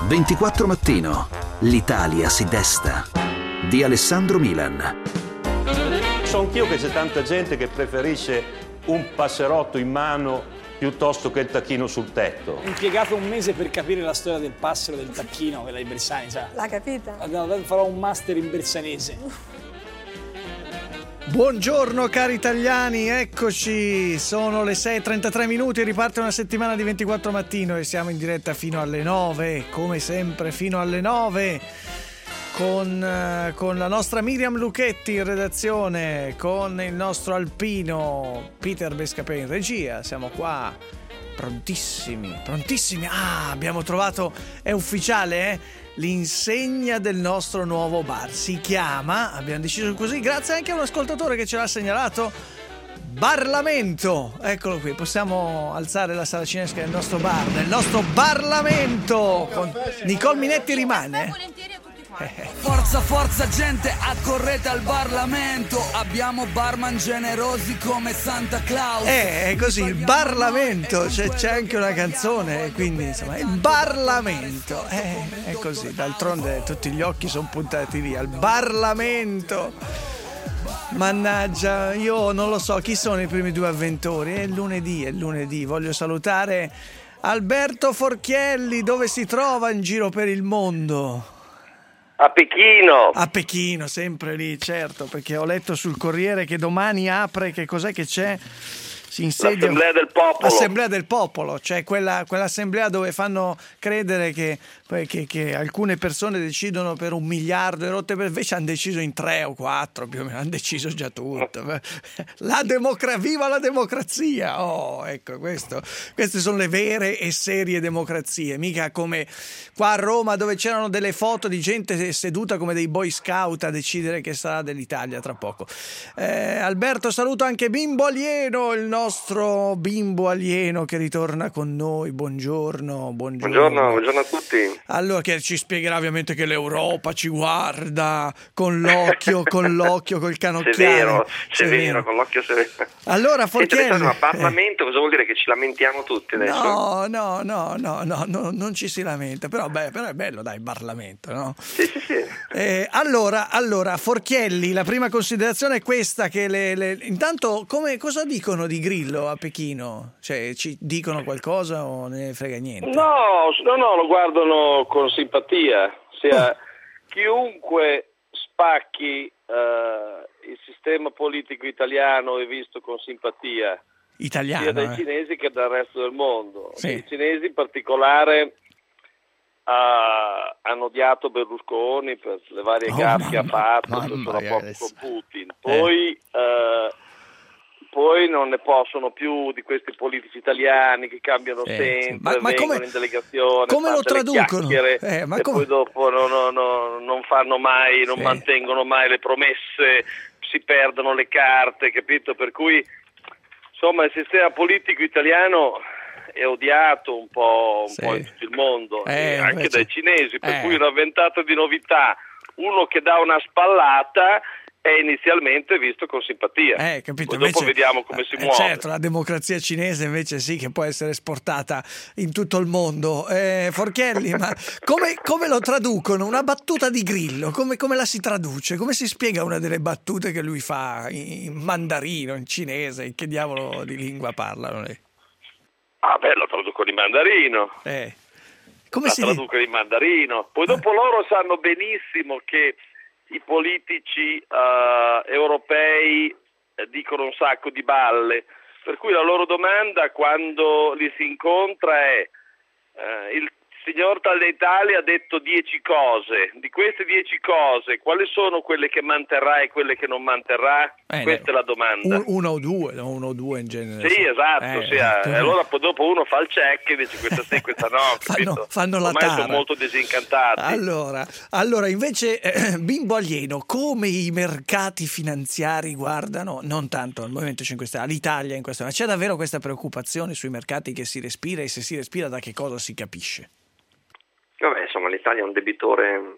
24 Mattino. L'Italia si desta. Di Alessandro Milan. So anch'io che c'è tanta gente che preferisce un passerotto in mano piuttosto che il tacchino sul tetto. Ho impiegato un mese per capire la storia del passero, del tacchino, quella di Bersani, sa? L'ha capita? Farò un master in bersanese. Buongiorno cari italiani, eccoci, sono le 6:33 minuti, riparte una settimana di 24 Mattino e siamo in diretta fino alle 9, come sempre fino alle 9, con la nostra Miriam Lucchetti in redazione, con il nostro alpino Peter Bescapè in regia, siamo qua prontissimi, abbiamo trovato, è ufficiale, l'insegna del nostro nuovo bar, si chiama, abbiamo deciso così, grazie anche a un ascoltatore che ce l'ha segnalato, Barlamento, eccolo qui, possiamo alzare la saracinesca del nostro bar, del nostro Barlamento, con Nicole Minetti rimane. Forza gente, accorrete al Barlamento. Abbiamo barman generosi come Santa Claus. È così, il Barlamento, c'è anche una canzone, quindi insomma il Barlamento, è così, d'altronde tutti gli occhi sono puntati lì al Barlamento. Mannaggia, io non lo so chi sono i primi due avventori, è lunedì, voglio salutare Alberto Forchielli, dove si trova in giro per il mondo? A Pechino. A Pechino, sempre lì, certo, perché ho letto sul Corriere che domani apre, che cos'è che c'è? Si insedia l'Assemblea del Popolo, cioè quell'assemblea dove fanno credere che alcune persone decidono per 1 miliardo e rotte, invece hanno deciso in 3 o 4, più o meno, hanno deciso già tutto. Viva la democrazia! Oh, ecco, queste sono le vere e serie democrazie, mica come qua a Roma dove c'erano delle foto di gente seduta come dei boy scout a decidere che sarà dell'Italia tra poco. Alberto, saluto anche Bimbo Alieno, il nostro Bimbo Alieno che ritorna con noi. Buongiorno a tutti. Allora, che ci spiegherà ovviamente che l'Europa ci guarda con l'occhio, col canocchiale. Severo, con l'occhio severo. Allora, Forchielli, ma Parlamento cosa vuol dire, che ci lamentiamo tutti adesso? No, non ci si lamenta, però è bello, dai, il Parlamento, no? Sì. Allora, Forchielli, la prima considerazione è questa, che intanto cosa dicono di Grillo a Pechino? Cioè, ci dicono qualcosa o ne frega niente? No, lo guardano con simpatia, chiunque spacchi il sistema politico italiano è visto con simpatia, italiano, sia dai cinesi che dal resto del mondo. Sì. I cinesi in particolare hanno odiato Berlusconi per le varie gaffe che ha fatto sotto rapporto con Putin. Poi non ne possono più di questi politici italiani che cambiano sempre, vengono in delegazione, come lo traducono? Poi dopo non fanno mai, non mantengono mai le promesse, si perdono le carte, capito? Per cui insomma il sistema politico italiano è odiato un po' in tutto il mondo, anche dai cinesi, per cui una ventata di novità, uno che dà una spallata è inizialmente visto con simpatia. Capito? Poi dopo vediamo come si muove. Certo, la democrazia cinese invece sì che può essere esportata in tutto il mondo. Forchielli, ma come lo traducono? Una battuta di Grillo, come la si traduce? Come si spiega una delle battute che lui fa in mandarino, in cinese? In che diavolo di lingua parlano lei? Lo traducono in mandarino. Traducono in mandarino. Poi dopo loro sanno benissimo che i politici europei dicono un sacco di balle, per cui la loro domanda quando li si incontra è il signor Tagliaitali ha detto 10 cose, di queste 10 cose quali sono quelle che manterrà e quelle che non manterrà? Questa è la domanda. Uno o due in genere. Sì, esatto. Allora poi dopo uno fa il check e dice questa sì, questa no. Fanno la tara. Ormai sono molto disincantati. Allora invece Bimbo Alieno, come i mercati finanziari guardano, non tanto al Movimento 5 Stelle, all'Italia in questo, ma c'è davvero questa preoccupazione sui mercati che si respira, e se si respira da che cosa si capisce? Vabbè, insomma, l'Italia è un debitore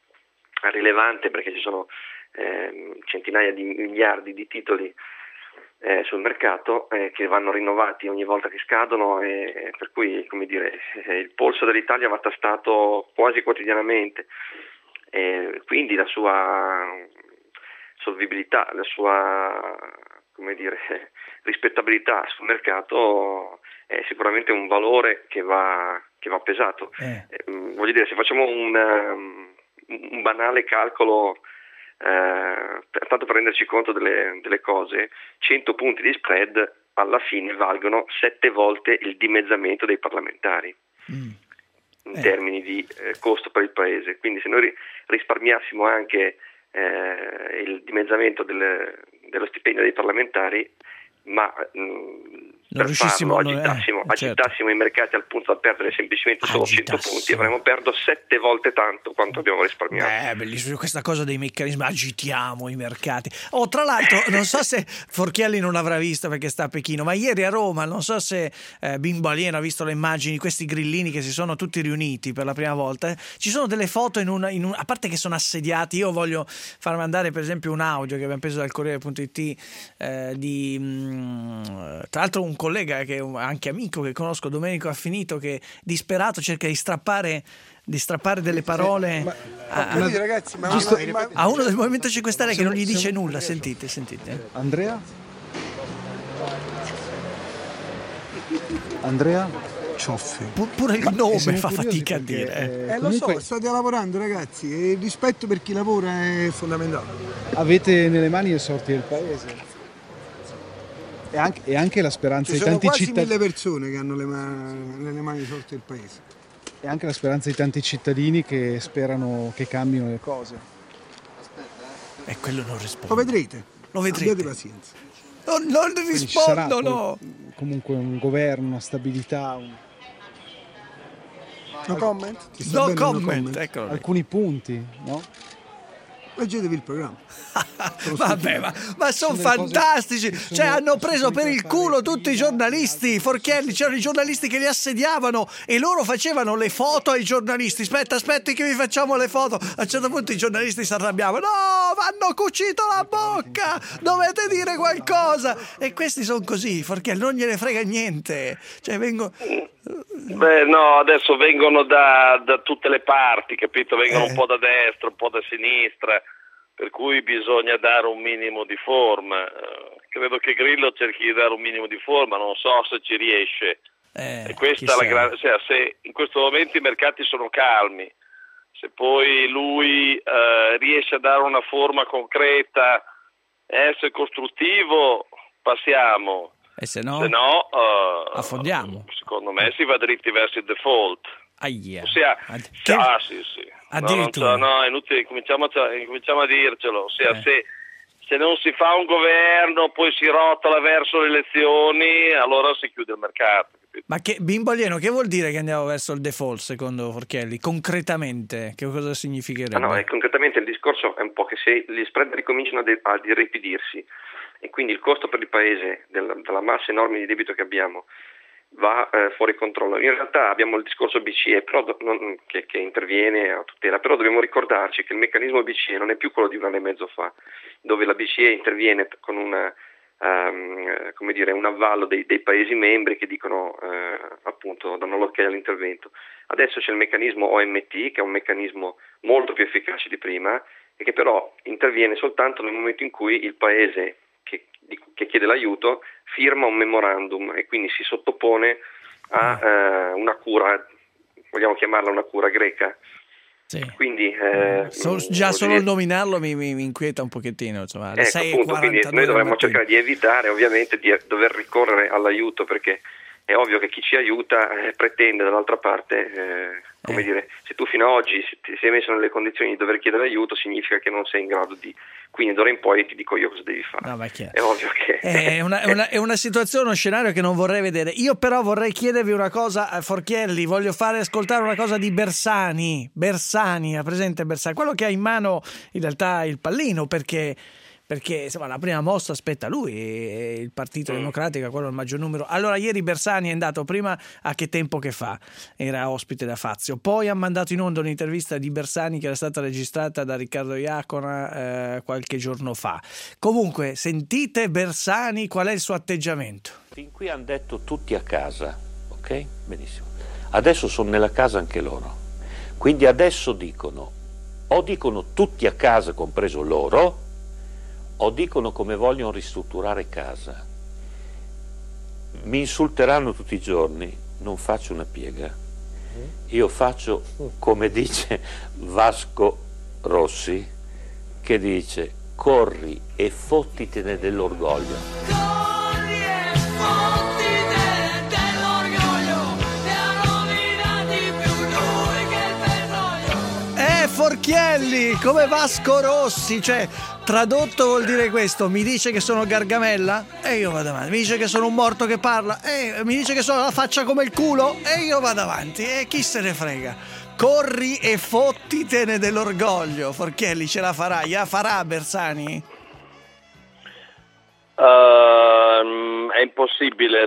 rilevante perché ci sono centinaia di miliardi di titoli sul mercato, che vanno rinnovati ogni volta che scadono, e per cui, come dire, il polso dell'Italia va tastato quasi quotidianamente, quindi la sua solvibilità, la sua, come dire, rispettabilità sul mercato è sicuramente un valore che va pesato. Voglio dire, se facciamo un banale calcolo, tanto per renderci conto delle cose, 100 punti di spread alla fine valgono 7 volte il dimezzamento dei parlamentari in termini di costo per il paese. Quindi se noi risparmiassimo anche il dimezzamento dello stipendio dei parlamentari, ma per farlo agitassimo i mercati al punto da perdere semplicemente solo 100 punti, avremmo perso 7 volte tanto quanto abbiamo risparmiato. Bellissimo questa cosa dei meccanismi, agitiamo i mercati. Tra l'altro, non so se Forchielli non avrà visto perché sta a Pechino, ma ieri a Roma, non so se Bimbo Alieno ha visto le immagini, questi grillini che si sono tutti riuniti per la prima volta. Ci sono delle foto a parte che sono assediati. Io voglio far mandare per esempio un audio che abbiamo preso dal Corriere.it tra l'altro un collega che è anche amico che conosco, Domenico Affinito, che disperato cerca di strappare delle parole a uno del Movimento 5 Stelle che non gli dice nulla. Sentite. Andrea Cioffi. Pure il nome fa fatica a dire. Lo so, state lavorando ragazzi, e il rispetto per chi lavora è fondamentale. Avete nelle mani le sorti del paese. E anche la speranza di tanti cittadini. Ci sono quasi 1000 persone che hanno nelle mani le sorti del paese. E anche la speranza di tanti cittadini che sperano che cambino le cose. E quello non risponde. Lo vedrete. Abbiate pazienza. Non rispondono. Comunque un governo, una stabilità. No comment? No comment. Ecco. Alcuni punti, no? Leggetevi il programma. Vabbè, ma sono fantastici. Cioè, hanno preso per il culo tutti i giornalisti. Forchielli, c'erano i giornalisti che li assediavano e loro facevano le foto ai giornalisti. Aspetti che vi facciamo le foto. A un certo punto i giornalisti si arrabbiavano. No, vanno cucito la bocca, dovete dire qualcosa. E questi sono così, Forchielli, non gliene frega niente. Cioè, no, adesso vengono da tutte le parti, capito? Vengono un po' da destra, un po' da sinistra, per cui bisogna dare un minimo di forma. Credo che Grillo cerchi di dare un minimo di forma, non so se ci riesce. E questa è la se in questo momento i mercati sono calmi, se poi lui riesce a dare una forma concreta, essere costruttivo, passiamo. E se no affondiamo. Secondo me si va dritti verso il default. Ossia, sì. Addirittura. No, è inutile, cominciamo a dircelo. Ossia, se non si fa un governo, poi si rotola verso le elezioni, allora si chiude il mercato. Capito? Ma Bimbo Alieno, che vuol dire che andiamo verso il default secondo Forchielli? Concretamente, che cosa significherebbe? Concretamente il discorso è un po' che se gli spread ricominciano a irripidirsi e quindi il costo per il paese della massa enorme di debito che abbiamo va fuori controllo. In realtà abbiamo il discorso BCE però che interviene a tutela, però dobbiamo ricordarci che il meccanismo BCE non è più quello di un anno e mezzo fa, dove la BCE interviene con un avallo dei paesi membri che dicono appunto danno l'ok all'intervento. Adesso c'è il meccanismo OMT, che è un meccanismo molto più efficace di prima e che però interviene soltanto nel momento in cui il paese che chiede l'aiuto firma un memorandum e quindi si sottopone a una cura, vogliamo chiamarla una cura greca. Sì. Quindi solo il nominarlo mi inquieta un pochettino, insomma. Quindi noi dovremmo cercare di evitare ovviamente di dover ricorrere all'aiuto, perché è ovvio che chi ci aiuta pretende dall'altra parte, se tu fino ad oggi ti sei messo nelle condizioni di dover chiedere aiuto, significa che non sei in grado di, quindi d'ora in poi ti dico io cosa devi fare. No, è ovvio che è una situazione, uno scenario che non vorrei vedere. Io però vorrei chiedervi una cosa, Forchielli, voglio fare ascoltare una cosa di Bersani, ha presente Bersani, quello che ha in mano in realtà il pallino, perché perché insomma la prima mossa aspetta lui, e il Partito Democratico è quello il maggior numero. Allora ieri Bersani è andato prima, a Che tempo che fa, era ospite da Fazio, poi ha mandato in onda un'intervista di Bersani che era stata registrata da Riccardo Iacona qualche giorno fa. Comunque sentite Bersani, qual è il suo atteggiamento? Fin qui hanno detto tutti a casa, ok? Benissimo. Adesso sono nella casa anche loro, quindi adesso dicono tutti a casa, compreso loro, o dicono come vogliono ristrutturare casa. Mi insulteranno tutti i giorni, non faccio una piega, io faccio come dice Vasco Rossi, che dice: corri e fottitene dell'orgoglio. Forchielli, come Vasco Rossi, cioè tradotto vuol dire questo: mi dice che sono Gargamella e io vado avanti, mi dice che sono un morto che parla e mi dice che sono la faccia come il culo e io vado avanti, e chi se ne frega. Corri e fottitene dell'orgoglio. Forchielli ce la farà? Gliela farà Bersani? È impossibile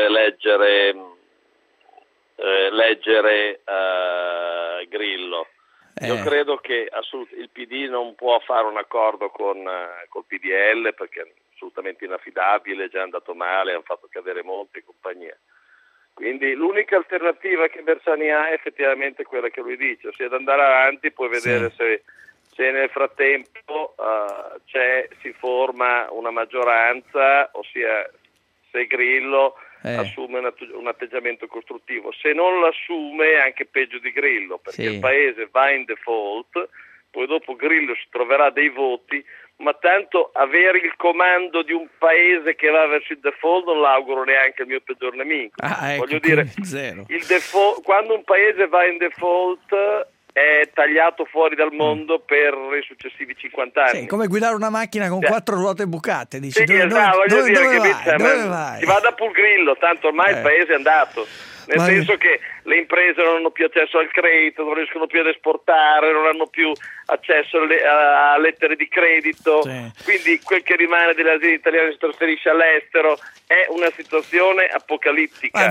leggere Grillo. Io credo che il PD non può fare un accordo col PDL, perché è assolutamente inaffidabile, è già andato male, hanno fatto cadere molti e compagnia. Quindi l'unica alternativa che Bersani ha è effettivamente quella che lui dice, ossia ad andare avanti, poi vedere se nel frattempo si forma una maggioranza, ossia se Grillo assume un atteggiamento costruttivo. Se non lo assume è anche peggio di Grillo, perché il paese va in default, poi dopo Grillo si troverà dei voti, ma tanto avere il comando di un paese che va verso il default non l'auguro neanche al mio peggior nemico. Voglio dire, quando un paese va in default è tagliato fuori dal mondo per i successivi 50 anni. Sì, come guidare una macchina con 4 ruote bucate. Dici, dove vai? Si vada pure Grillo, tanto ormai il paese è andato. Nel senso che le imprese non hanno più accesso al credito, non riescono più ad esportare, non hanno più accesso a lettere di credito, quindi quel che rimane delle aziende italiane si trasferisce all'estero. È una situazione apocalittica.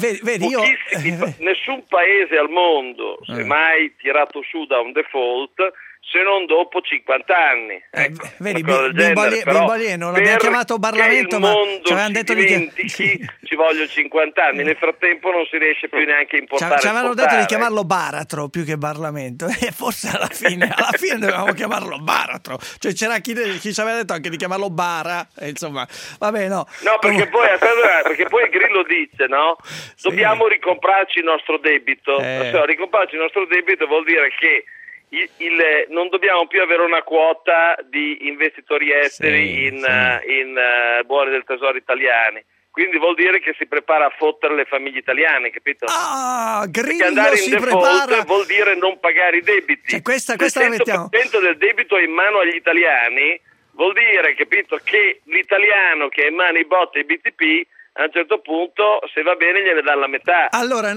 Nessun paese al mondo si è mai tirato su da un default, se non dopo 50 anni. Vedi, Bimbalier non l'abbiamo chiamato Parlamento, ma ci avevano detto ci vogliono 50 anni. Nel frattempo non si riesce più neanche a importare. Ci avevano detto di chiamarlo baratro più che Parlamento, e forse alla fine dovevamo chiamarlo baratro. Cioè c'era chi ci aveva detto anche di chiamarlo bara, e insomma, vabbè, no. No, perché poi Grillo dice, no? Dobbiamo ricomprarci il nostro debito. Ricomprarci il nostro debito vuol dire che non dobbiamo più avere una quota di investitori esteri in buoni del tesoro italiani, quindi vuol dire che si prepara a fottere le famiglie italiane, capito? Grillo andare si in default prepara, vuol dire non pagare i debiti. Cioè, questa la mettiamo. Il 100% del debito è in mano agli italiani, vuol dire, capito, che l'italiano che ha in mano i BOT e i BTP a un certo punto, se va bene, gliene dà la metà. Allora,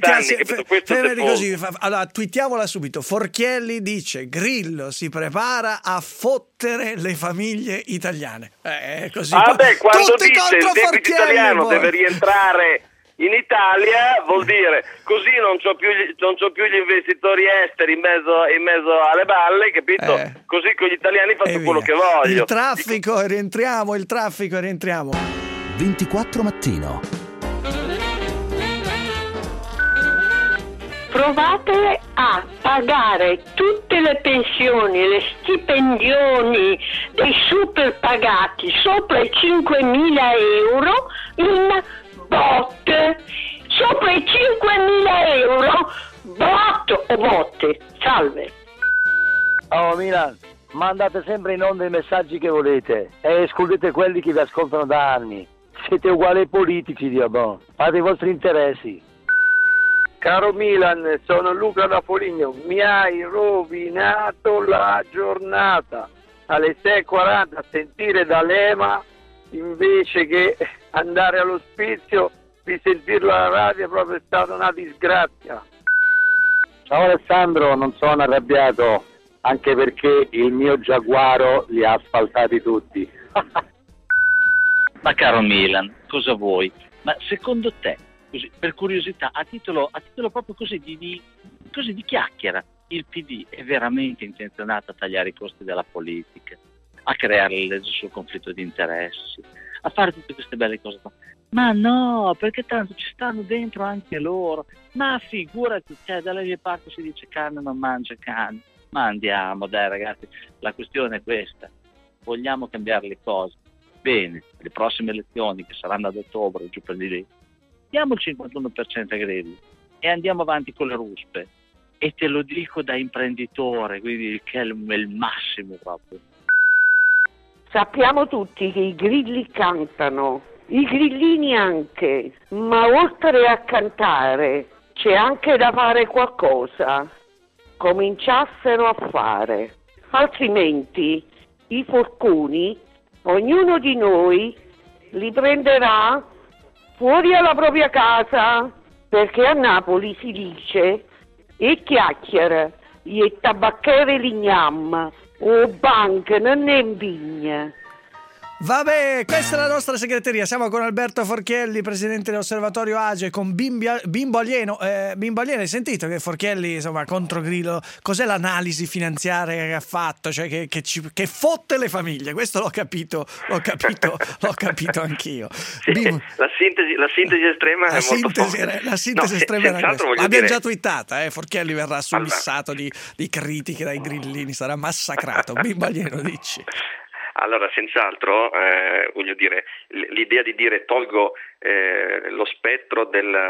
twittiamola subito. Forchielli dice: Grillo si prepara a fottere le famiglie italiane. Così. Quando dice il debito italiano deve rientrare in Italia, vuol dire così non c'ho più gli investitori esteri in mezzo alle balle, capito? Così con gli italiani faccio quello che voglio. Il traffico, rientriamo. 24 Mattino. Provate a pagare tutte le pensioni, le stipendioni dei super pagati sopra i 5.000 euro in BOT. Sopra i 5.000 euro, BOT o botte. Salve. Oh Milan, mandate sempre in onda i messaggi che volete e escludete quelli che vi ascoltano da anni. Siete uguali ai politici, Diabò. Fate i vostri interessi. Caro Milan, sono Luca da Foligno. Mi hai rovinato la giornata. Alle 6:40 a sentire D'Alema invece che andare all'ospizio, di sentirlo alla radio è proprio stata una disgrazia. Ciao Alessandro, non sono arrabbiato, anche perché il mio Giaguaro li ha asfaltati tutti. Ma caro Milan, cosa vuoi? Ma secondo te, così, per curiosità, a titolo proprio così di chiacchiera, il PD è veramente intenzionato a tagliare i costi della politica, a creare le leggi sul conflitto di interessi, a fare tutte queste belle cose? Ma no, perché tanto ci stanno dentro anche loro. Ma figurati, dalle mie parti si dice carne non mangia carne. Ma andiamo, dai ragazzi, la questione è questa. Vogliamo cambiare le cose. Bene, le prossime elezioni che saranno ad ottobre, giù per di lì, diamo il 51% a Grillo e andiamo avanti con le ruspe. E te lo dico da imprenditore, quindi che è il massimo proprio. Sappiamo tutti che i grilli cantano, i grillini anche, ma oltre a cantare c'è anche da fare qualcosa. Cominciassero a fare, altrimenti i forcuni, ognuno di noi li prenderà fuori alla propria casa, perché a Napoli si dice e chiacchiera, e tabacchere lignam, o banche non ne impigna. Vabbè, questa è la nostra segreteria. Siamo con Alberto Forchielli, presidente dell'Osservatorio AGE, con Bimbo Alieno. Bimbo Alieno, hai sentito che Forchielli, insomma, contro Grillo, cos'è l'analisi finanziaria che ha fatto? Cioè che fotte le famiglie. Questo l'ho capito anch'io. Sì, la sintesi estrema è molto forte. La sintesi estrema era questa. L'abbiamo già twittata, Forchielli verrà subissato di critiche dai grillini, sarà massacrato. Bimbo Alieno, dici. Allora, senz'altro, voglio dire, l'idea di dire tolgo lo spettro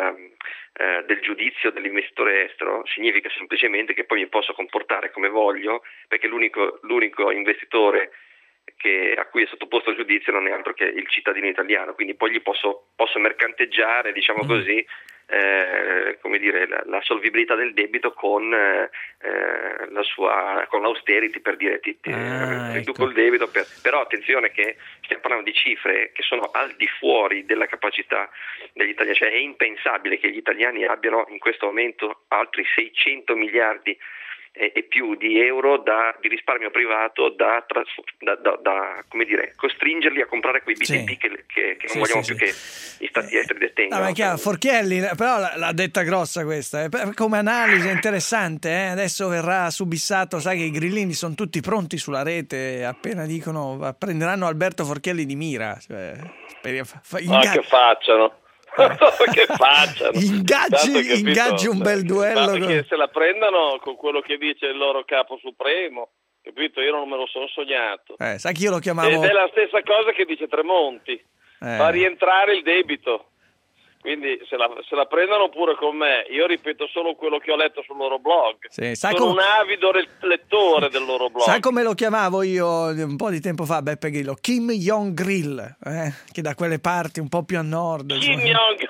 del giudizio dell'investitore estero significa semplicemente che poi mi posso comportare come voglio, perché l'unico investitore a cui è sottoposto al giudizio non è altro che il cittadino italiano, quindi poi gli posso mercanteggiare, diciamo così, come dire, la solvibilità del debito con l'austerity, per dire riduco il debito, però attenzione che stiamo parlando di cifre che sono al di fuori della capacità degli italiani, cioè è impensabile che gli italiani abbiano in questo momento altri 600 miliardi e più di euro di risparmio privato da come dire, costringerli a comprare quei BTP che non vogliamo più che gli stati esteri detengano. Ma è chiaro, Forchielli però l'ha detta grossa questa, come analisi è interessante, adesso verrà subissato, sai che i grillini sono tutti pronti sulla rete, appena dicono prenderanno Alberto Forchielli di mira, cioè, che facciano. Che facciano, ingaggi un bel duello, che se la prendano con quello che dice il loro capo supremo, capito? Io non me lo sono sognato, sai che io lo chiamavo, ed è la stessa cosa che dice Tremonti, fa rientrare il debito. Quindi se la prendano pure con me, io ripeto solo quello che ho letto sul loro blog. Sono un avido lettore del loro blog. Sai come lo chiamavo io un po' di tempo fa, Beppe Grillo? Kim Jong-grill, che da quelle parti un po' più a nord. Kim Jong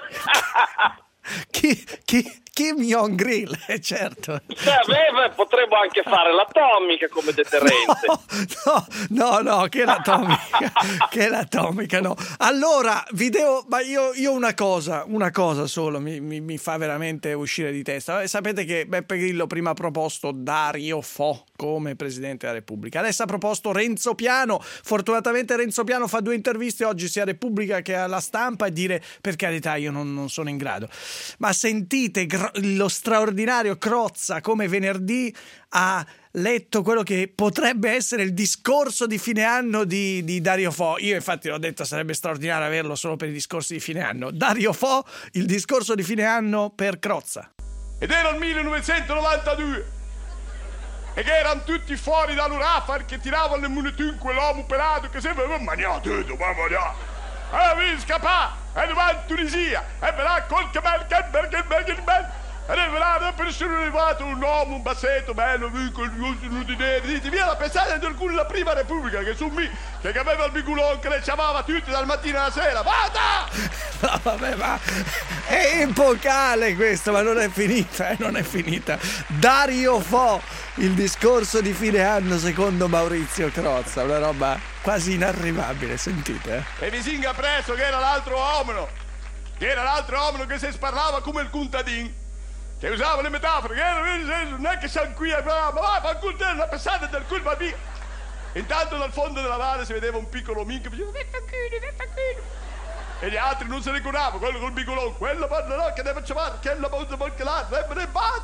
Kim Jong-grill, certo. Potremmo anche fare l'atomica come deterrente. No, che l'atomica, no. Allora, ma io una cosa solo mi fa veramente uscire di testa. Sapete che Beppe Grillo prima ha proposto Dario Fo come Presidente della Repubblica. Adesso ha proposto Renzo Piano. Fortunatamente Renzo Piano fa 2 interviste oggi sia a Repubblica che alla Stampa e dire, per carità, io non sono in grado. Ma sentite lo straordinario Crozza come venerdì ha letto quello che potrebbe essere il discorso di fine anno di Dario Fo. Io infatti l'ho detto, sarebbe straordinario averlo solo per i discorsi di fine anno. Dario Fo, il discorso di fine anno per Crozza. Ed era il 1992 e che erano tutti fuori dall'Urafar che tiravano le monetine, quell'uomo pelato che sembrava maniato, mamma mia. Allora scappa e va in Tunisia e verrà col camel e verrà per essere arrivato un uomo, un bassetto bello, con dice via la pensate del culo della prima Repubblica che su me che aveva il bigulone che le chiamava tutti dal mattino alla sera, vada! No, vabbè, ma è epocale questo, ma non è finita. Dario Fo, il discorso di fine anno secondo Maurizio Crozza, una roba quasi inarrivabile, sentite. E vi singa presto che era l'altro uomo che si sparlava come il contadin, che usava le metafore, che non è che siamo qui ma va fa cultare la passata del culo, via. Intanto dal fondo della nave si vedeva un piccolo minchio che diceva vaffanculo. E gli altri non se ne curava, quello col piccolone, quello parlerà che deve chiamare, che la volta perché la deve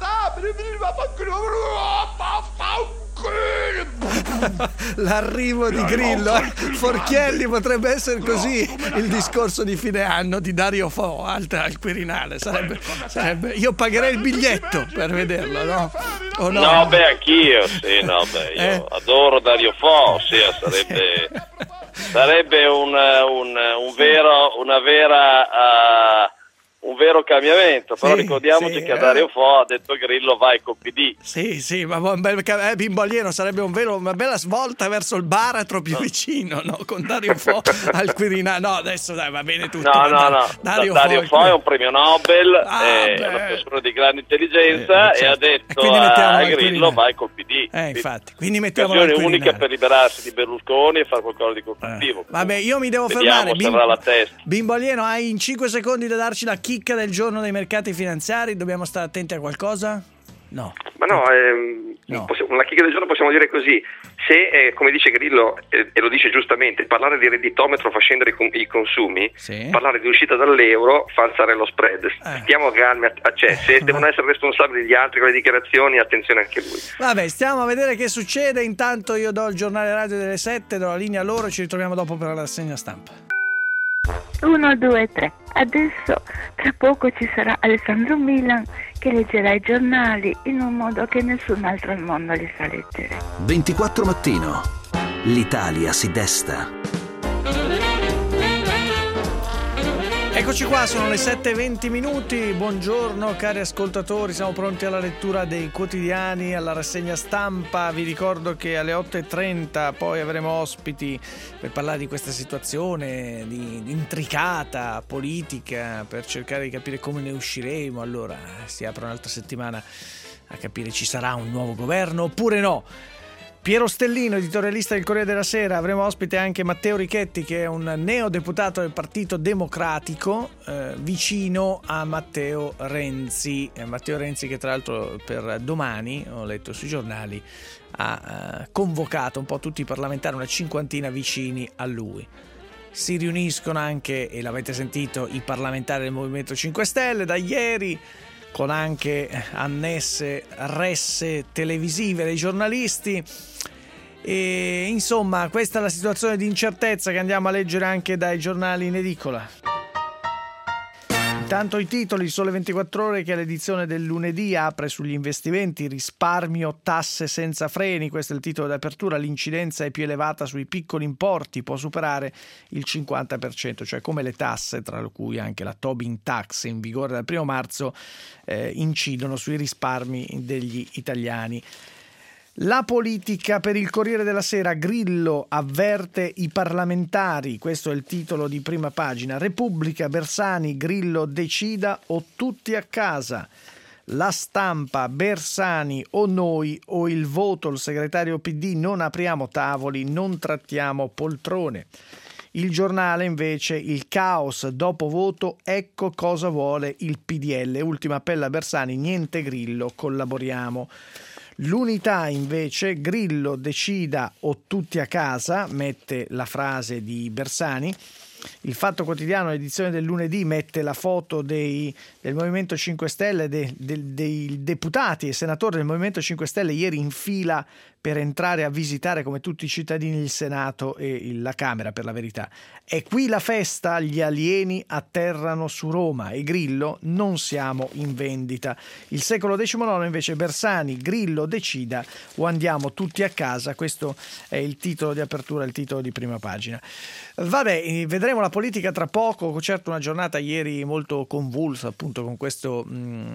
l'arrivo di Grillo. Forchielli potrebbe essere così il discorso di fine anno di Dario Fo al Quirinale, sarebbe io pagherei il biglietto per vederlo, no? O no? No, beh, anch'io, sì, no, beh, io adoro Dario Fo, sì, sarebbe un vero cambiamento, però ricordiamoci che Dario Fo ha detto Grillo vai col PD. Sì, ma un bel Bimboglieno sarebbe una bella svolta verso il baratro più vicino, no? Con Dario Fo al Quirinale. No, adesso dai, va bene tutto. No. Dario Fo è un premio Nobel, è una persona di grande intelligenza e ha detto a Grillo vai col PD. Infatti, quindi mettiamo la unica per liberarsi di Berlusconi e fare qualcosa di costruttivo. Vabbè, io mi devo fermare. Bimboglieno, hai in 5 secondi da darci la chicca del giorno dei mercati finanziari. Dobbiamo stare attenti a qualcosa? No. Ma no. La chicca del giorno possiamo dire così: se come dice Grillo e lo dice giustamente, parlare di redditometro fa scendere i consumi, parlare di uscita dall'euro fa alzare lo spread. Stiamo calmi, se devono essere responsabili gli altri con le dichiarazioni, attenzione anche lui. Vabbè, stiamo a vedere che succede. Intanto io do il giornale radio delle 7, do la linea a loro, ci ritroviamo dopo per la rassegna stampa. 1, 2, 3. Adesso tra poco ci sarà Alessandro Milan che leggerà i giornali in un modo che nessun altro al mondo li sa leggere. 24 mattino. L'Italia si desta. Eccoci qua, sono le 7:20. Buongiorno cari ascoltatori, siamo pronti alla lettura dei quotidiani, alla rassegna stampa. Vi ricordo che alle 8:30 poi avremo ospiti per parlare di questa situazione di intricata politica, per cercare di capire come ne usciremo. Allora si apre un'altra settimana a capire ci sarà un nuovo governo oppure no. Piero Stellino, editorialista del Corriere della Sera. Avremo ospite anche Matteo Richetti, che è un neodeputato del Partito Democratico, vicino a Matteo Renzi. Matteo Renzi che tra l'altro per domani, ho letto sui giornali, ha convocato un po' tutti i parlamentari, una 50 vicini a lui. Si riuniscono anche, e l'avete sentito, i parlamentari del Movimento 5 Stelle da ieri, con anche annesse resse televisive dei giornalisti. E insomma, questa è la situazione di incertezza che andiamo a leggere anche dai giornali in edicola. Intanto i titoli: Sole 24 Ore che all'edizione del lunedì apre sugli investimenti, risparmio, tasse senza freni. Questo è il titolo d'apertura. L'incidenza è più elevata sui piccoli importi, può superare il 50%, cioè come le tasse, tra cui anche la Tobin Tax in vigore dal 1 marzo, incidono sui risparmi degli italiani. La politica per il Corriere della Sera: Grillo avverte i parlamentari. Questo è il titolo di prima pagina. Repubblica: Bersani, Grillo decida o tutti a casa. La Stampa: Bersani o noi o il voto, il segretario PD, non apriamo tavoli, non trattiamo poltrone. Il Giornale invece: il caos dopo voto, ecco cosa vuole il PDL. Ultimo appello a Bersani, niente Grillo, collaboriamo. L'Unità invece: Grillo decida o tutti a casa, mette la frase di Bersani. Il Fatto Quotidiano, edizione del lunedì, mette la foto del Movimento 5 Stelle, dei deputati e senatori del Movimento 5 Stelle ieri in fila per entrare a visitare, come tutti i cittadini, il Senato e la Camera, per la verità. È qui la festa, gli alieni atterrano su Roma e Grillo: non siamo in vendita. Il Secolo XIX invece: Bersani, Grillo decida o andiamo tutti a casa. Questo è il titolo di apertura, il titolo di prima pagina. Vabbè, vedremo la politica tra poco. Certo, una giornata ieri molto convulsa, appunto, con questo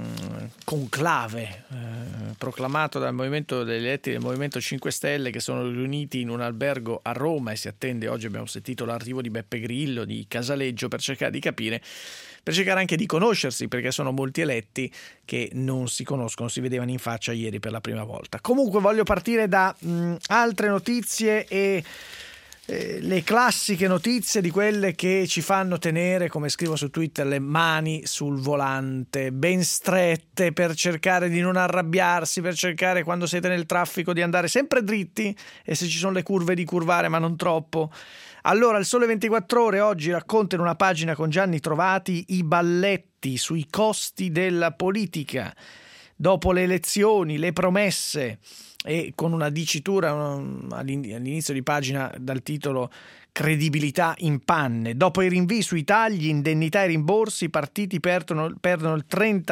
conclave proclamato dal movimento degli eletti del Movimento 5 Stelle, che sono riuniti in un albergo a Roma, e si attende oggi, abbiamo sentito, l'arrivo di Beppe Grillo, di Casaleggio, per cercare di capire, per cercare anche di conoscersi, perché sono molti eletti che non si conoscono, si vedevano in faccia ieri per la prima volta. Comunque voglio partire da altre notizie e le classiche notizie di quelle che ci fanno tenere, come scrivo su Twitter, le mani sul volante, ben strette, per cercare di non arrabbiarsi, per cercare, quando siete nel traffico, di andare sempre dritti, e se ci sono le curve di curvare, ma non troppo. Allora, il Sole 24 Ore oggi racconta in una pagina con Gianni Trovati i balletti sui costi della politica. Dopo le elezioni, le promesse, e con una dicitura all'inizio di pagina dal titolo "Credibilità in panne". Dopo i rinvii sui tagli, indennità e rimborsi, i partiti perdono il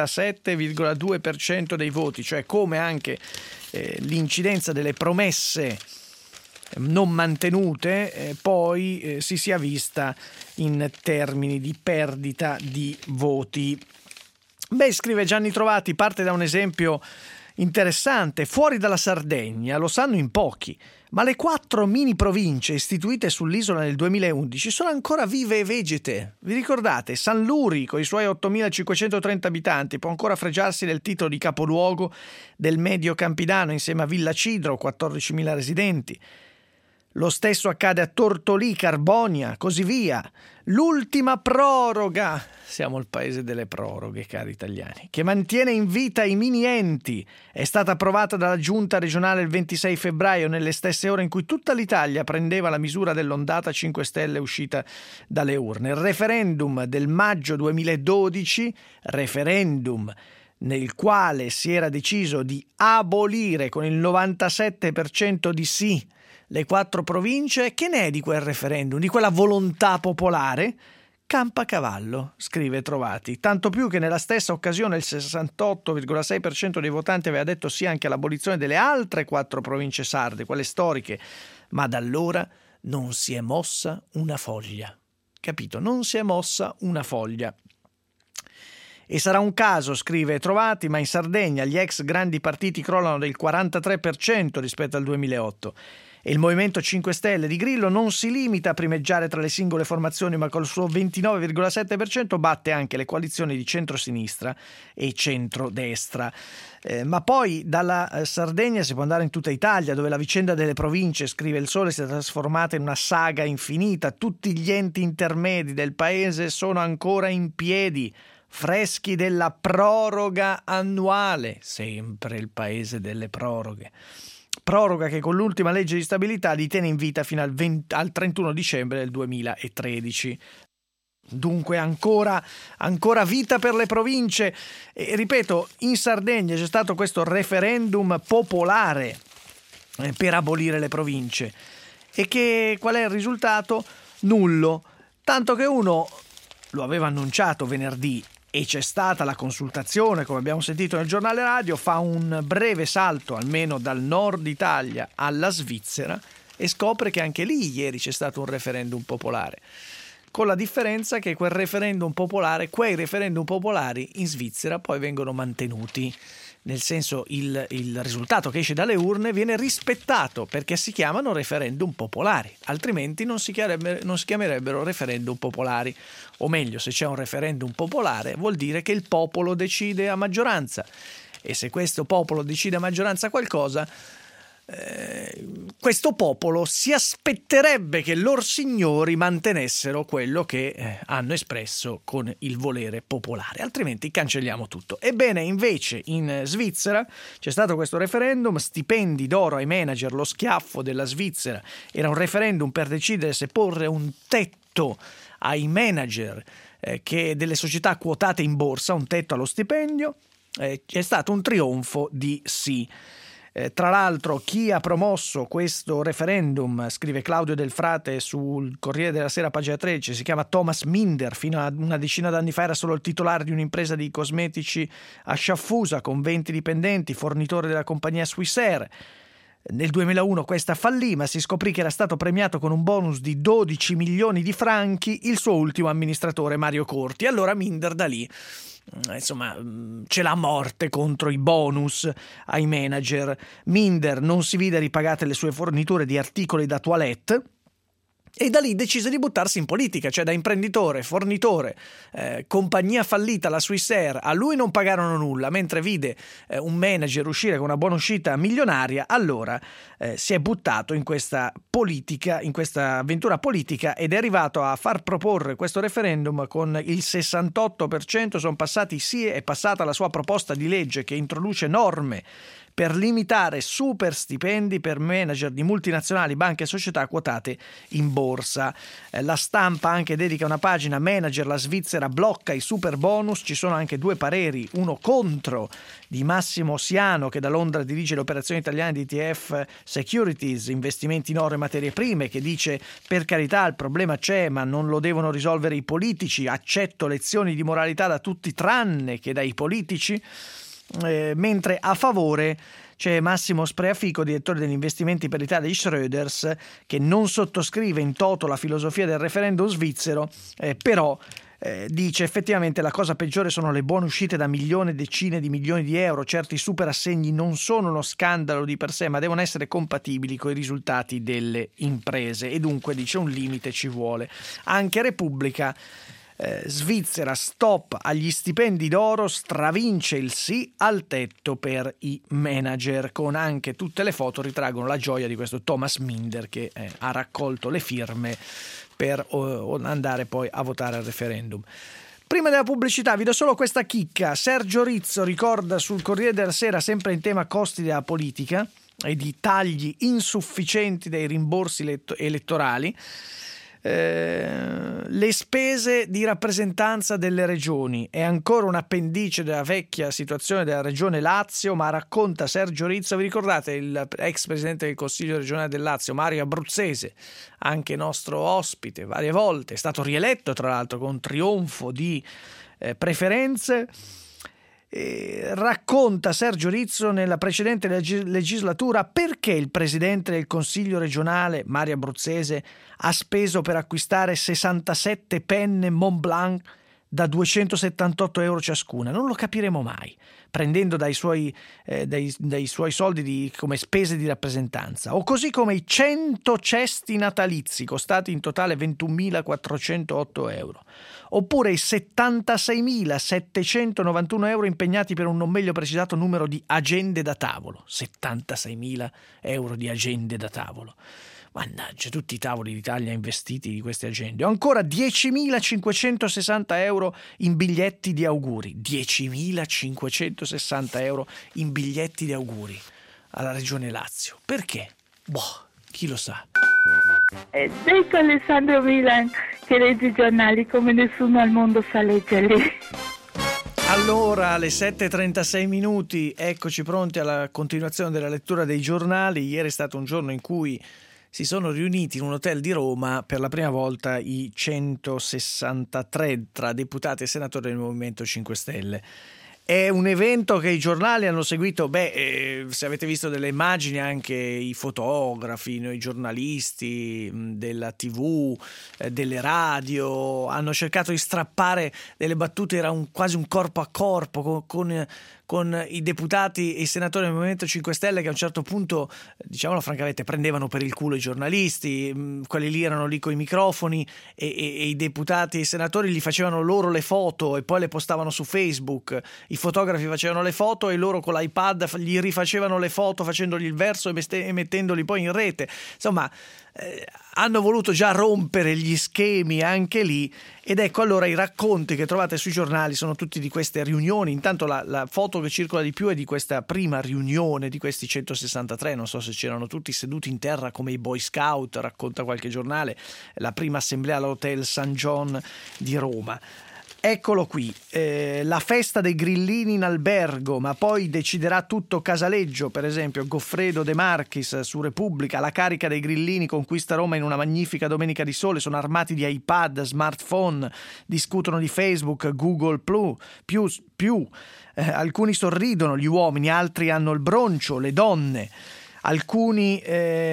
37,2% dei voti, cioè come anche l'incidenza delle promesse non mantenute poi si sia vista in termini di perdita di voti. Beh, scrive Gianni Trovati, parte da un esempio interessante. Fuori dalla Sardegna lo sanno in pochi, ma le 4 mini province istituite sull'isola nel 2011 sono ancora vive e vegete. Vi ricordate? San Luri, con i suoi 8.530 abitanti, può ancora fregiarsi del titolo di capoluogo del Medio Campidano insieme a Villa Cidro, 14.000 residenti. Lo stesso accade a Tortolì, Carbonia, così via. L'ultima proroga, siamo il paese delle proroghe, cari italiani, che mantiene in vita i mini enti, è stata approvata dalla Giunta regionale il 26 febbraio, nelle stesse ore in cui tutta l'Italia prendeva la misura dell'ondata 5 Stelle uscita dalle urne. Il referendum del maggio 2012, referendum nel quale si era deciso di abolire con il 97% di sì le 4 province. Che ne è di quel referendum, di quella volontà popolare? Campa cavallo, scrive Trovati, tanto più che nella stessa occasione il 68,6% dei votanti aveva detto sì anche all'abolizione delle altre 4 province sarde, quelle storiche, ma da allora non si è mossa una foglia. Capito? Non si è mossa una foglia. E sarà un caso, scrive Trovati, ma in Sardegna gli ex grandi partiti crollano del 43% rispetto al 2008. E il Movimento 5 Stelle di Grillo non si limita a primeggiare tra le singole formazioni, ma col suo 29,7% batte anche le coalizioni di centrosinistra e centrodestra. Ma poi dalla Sardegna si può andare in tutta Italia, dove la vicenda delle province, scrive il Sole, si è trasformata in una saga infinita. Tutti gli enti intermedi del paese sono ancora in piedi, freschi della proroga annuale, sempre il paese delle proroghe. Proroga che con l'ultima legge di stabilità li tiene in vita fino al 31 dicembre del 2013. Dunque ancora vita per le province. E ripeto, in Sardegna c'è stato questo referendum popolare per abolire le province. E qual è il risultato? Nullo. Tanto che uno lo aveva annunciato venerdì, e c'è stata la consultazione, come abbiamo sentito nel giornale radio, fa un breve salto almeno dal nord Italia alla Svizzera e scopre che anche lì ieri c'è stato un referendum popolare, con la differenza che quei referendum popolari in Svizzera poi vengono mantenuti, nel senso il risultato che esce dalle urne viene rispettato, perché si chiamano referendum popolari, altrimenti non si chiamerebbero referendum popolari. O meglio, se c'è un referendum popolare vuol dire che il popolo decide a maggioranza, e se questo popolo decide a maggioranza qualcosa, questo popolo si aspetterebbe che loro signori mantenessero quello che hanno espresso con il volere popolare, altrimenti cancelliamo tutto. Ebbene, invece in Svizzera c'è stato questo referendum, stipendi d'oro ai manager, lo schiaffo della Svizzera. Era un referendum per decidere se porre un tetto ai manager che delle società quotate in borsa, un tetto allo stipendio. È stato un trionfo di sì. Tra l'altro, chi ha promosso questo referendum, scrive Claudio Del Frate sul Corriere della Sera, pagina 13, si chiama Thomas Minder. Fino a una decina d'anni fa era solo il titolare di un'impresa di cosmetici a Sciaffusa con 20 dipendenti, fornitore della compagnia Swissair. Nel 2001 questa fallì, ma si scoprì che era stato premiato con un bonus di 12 milioni di franchi il suo ultimo amministratore Mario Corti. Allora Minder da lì ce l'ha a morte contro i bonus ai manager. Minder non si vide ripagate le sue forniture di articoli da toilette, E da lì decise di buttarsi in politica, cioè da imprenditore, fornitore, compagnia fallita, la Swissair. A lui non pagarono nulla, mentre vide un manager uscire con una buona uscita milionaria, allora si è buttato in questa politica, in questa avventura politica, ed è arrivato a far proporre questo referendum con il 68%. Sono passati sì, è passata la sua proposta di legge che introduce norme per limitare super stipendi per manager di multinazionali, banche e società quotate in borsa. La Stampa anche dedica una pagina: manager, la Svizzera blocca i super bonus. Ci sono anche due pareri, uno contro di Massimo Siano, che da Londra dirige le operazioni italiane di ETF Securities, investimenti in oro e materie prime, che dice: per carità, il problema c'è, ma non lo devono risolvere i politici, accetto lezioni di moralità da tutti tranne che dai politici. Mentre a favore c'è Massimo Spreafico, direttore degli investimenti per l'Italia di Schroders, che non sottoscrive in toto la filosofia del referendum svizzero, però dice: effettivamente la cosa peggiore sono le buone uscite da milioni e decine di milioni di euro. Certi super assegni non sono uno scandalo di per sé, ma devono essere compatibili con i risultati delle imprese, e dunque dice un limite ci vuole. Anche Repubblica: Svizzera, stop agli stipendi d'oro, stravince il sì al tetto per i manager, con anche tutte le foto ritraggono la gioia di questo Thomas Minder che ha raccolto le firme per andare poi a votare al referendum. Prima della pubblicità vi do solo questa chicca. Sergio Rizzo ricorda sul Corriere della Sera, sempre in tema costi della politica e di tagli insufficienti dei rimborsi elettorali, le spese di rappresentanza delle regioni. È ancora un appendice della vecchia situazione della regione Lazio, ma racconta Sergio Rizzo. Vi ricordate il ex presidente del Consiglio regionale del Lazio, Mario Abruzzese, anche nostro ospite varie volte, è stato rieletto tra l'altro con trionfo di preferenze. Racconta Sergio Rizzo nella precedente legislatura perché il presidente del Consiglio regionale, Mario Abruzzese, ha speso per acquistare 67 penne Montblanc da 278 euro ciascuna. Non lo capiremo mai, prendendo dai suoi soldi come spese di rappresentanza. O così come i 100 cesti natalizi costati in totale 21.408 euro. Oppure i 76.791 euro impegnati per un non meglio precisato numero di agende da tavolo. 76.000 euro di agende da tavolo. Mannaggia, tutti i tavoli d'Italia investiti di queste agende. O ancora 10.560 euro in biglietti di auguri. 10.560 euro in biglietti di auguri alla Regione Lazio. Perché? Boh, chi lo sa. Detto Alessandro Milan che legge i giornali come nessuno al mondo sa leggerli. Allora, alle 7:36 minuti, eccoci pronti alla continuazione della lettura dei giornali. Ieri è stato un giorno in cui si sono riuniti in un hotel di Roma per la prima volta i 163 tra deputati e senatori del Movimento 5 Stelle. È un evento che i giornali hanno seguito, se avete visto delle immagini, anche i fotografi, i giornalisti della TV, delle radio, hanno cercato di strappare delle battute, era quasi un corpo a corpo con i deputati e i senatori del Movimento 5 Stelle che a un certo punto, diciamolo francamente, prendevano per il culo i giornalisti. Quelli lì erano lì con i microfoni e i deputati e i senatori gli facevano loro le foto e poi le postavano su Facebook. I fotografi facevano le foto e loro con l'iPad gli rifacevano le foto facendogli il verso e mettendoli poi in rete. Insomma, hanno voluto già rompere gli schemi anche lì, ed ecco allora i racconti che trovate sui giornali sono tutti di queste riunioni. Intanto la foto che circola di più è di questa prima riunione di questi 163, non so se c'erano tutti seduti in terra come i Boy Scout, racconta qualche giornale, la prima assemblea all'Hotel St. John di Roma. Eccolo qui, la festa dei grillini in albergo, ma poi deciderà tutto Casaleggio, per esempio. Goffredo De Marchis su Repubblica: la carica dei grillini conquista Roma in una magnifica domenica di sole, sono armati di iPad, smartphone, discutono di Facebook, Google più. Alcuni sorridono, gli uomini, altri hanno il broncio, le donne. Alcuni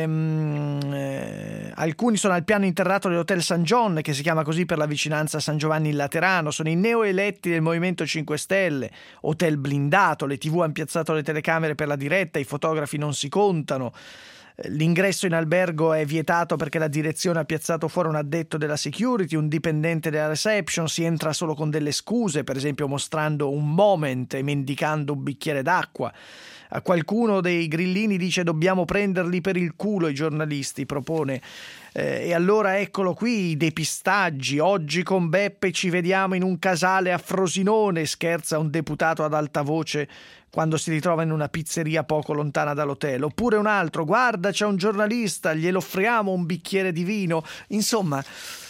sono al piano interrato dell'Hotel St. John, che si chiama così per la vicinanza a San Giovanni in Laterano. Sono i neoeletti del Movimento 5 Stelle. Hotel blindato, le TV hanno piazzato le telecamere per la diretta, i fotografi non si contano. L'ingresso in albergo è vietato perché la direzione ha piazzato fuori un addetto della security, un dipendente della reception, si entra solo con delle scuse, per esempio mostrando un moment e mendicando un bicchiere d'acqua. A qualcuno dei grillini dice dobbiamo prenderli per il culo i giornalisti, propone. E allora eccolo qui i depistaggi. Oggi con Beppe ci vediamo in un casale a Frosinone, scherza un deputato ad alta voce quando si ritrova in una pizzeria poco lontana dall'hotel. Oppure un altro, guarda c'è un giornalista, glielo offriamo un bicchiere di vino. Insomma,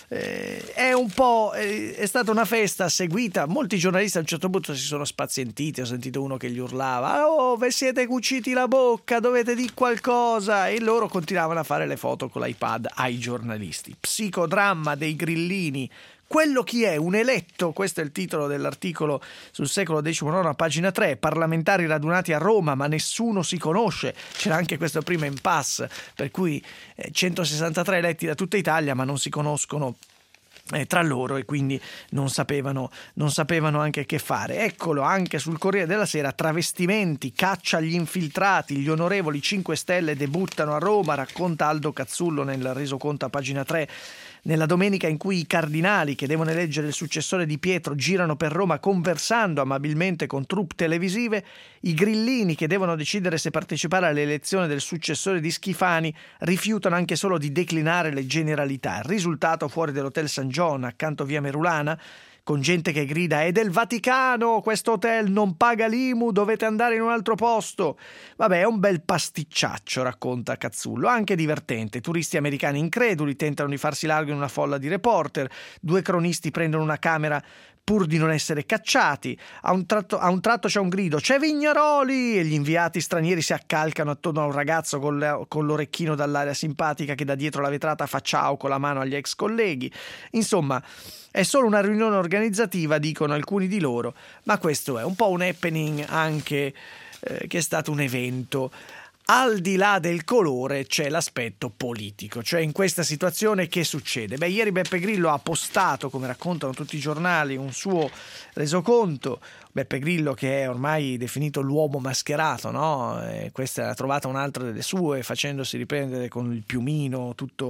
è stata una festa seguita. Molti giornalisti a un certo punto si sono spazientiti. Ho sentito uno che gli urlava: oh, ve siete cuciti la bocca, dovete dire qualcosa, e loro continuavano a fare le foto con l'iPad ai giornalisti. Psicodramma dei grillini. Quello chi è? Un eletto? Questo è il titolo dell'articolo sul Secolo XIX, pagina 3. Parlamentari radunati a Roma, ma nessuno si conosce. C'era anche questo primo impasse, per cui 163 eletti da tutta Italia, ma non si conoscono tra loro, e quindi non sapevano anche che fare. Eccolo anche sul Corriere della Sera: travestimenti, caccia agli infiltrati, gli onorevoli 5 Stelle debuttano a Roma, racconta Aldo Cazzullo nel resoconto a pagina 3. Nella domenica in cui i cardinali che devono eleggere il successore di Pietro girano per Roma conversando amabilmente con troupe televisive, i grillini che devono decidere se partecipare all'elezione del successore di Schifani rifiutano anche solo di declinare le generalità. Il risultato: fuori dell'Hotel St. John, accanto via Merulana, con gente che grida: è del Vaticano questo hotel, non paga l'IMU, dovete andare in un altro posto. Vabbè, è un bel pasticciaccio, racconta Cazzullo, anche divertente. Turisti americani increduli tentano di farsi largo in una folla di reporter, 2 cronisti prendono una camera pur di non essere cacciati. A un tratto c'è un grido: c'è Vignaroli! E gli inviati stranieri si accalcano attorno a un ragazzo con l'orecchino dall'aria simpatica che da dietro la vetrata fa ciao con la mano agli ex colleghi. Insomma, è solo una riunione organizzativa, dicono alcuni di loro, ma questo è un po' un happening anche che è stato un evento. Al di là del colore c'è l'aspetto politico, cioè in questa situazione che succede? Beh, ieri Beppe Grillo ha postato, come raccontano tutti i giornali, un suo resoconto. Beppe Grillo, che è ormai definito l'uomo mascherato, no? Questa l'ha trovata un'altra delle sue, facendosi riprendere con il piumino, tutto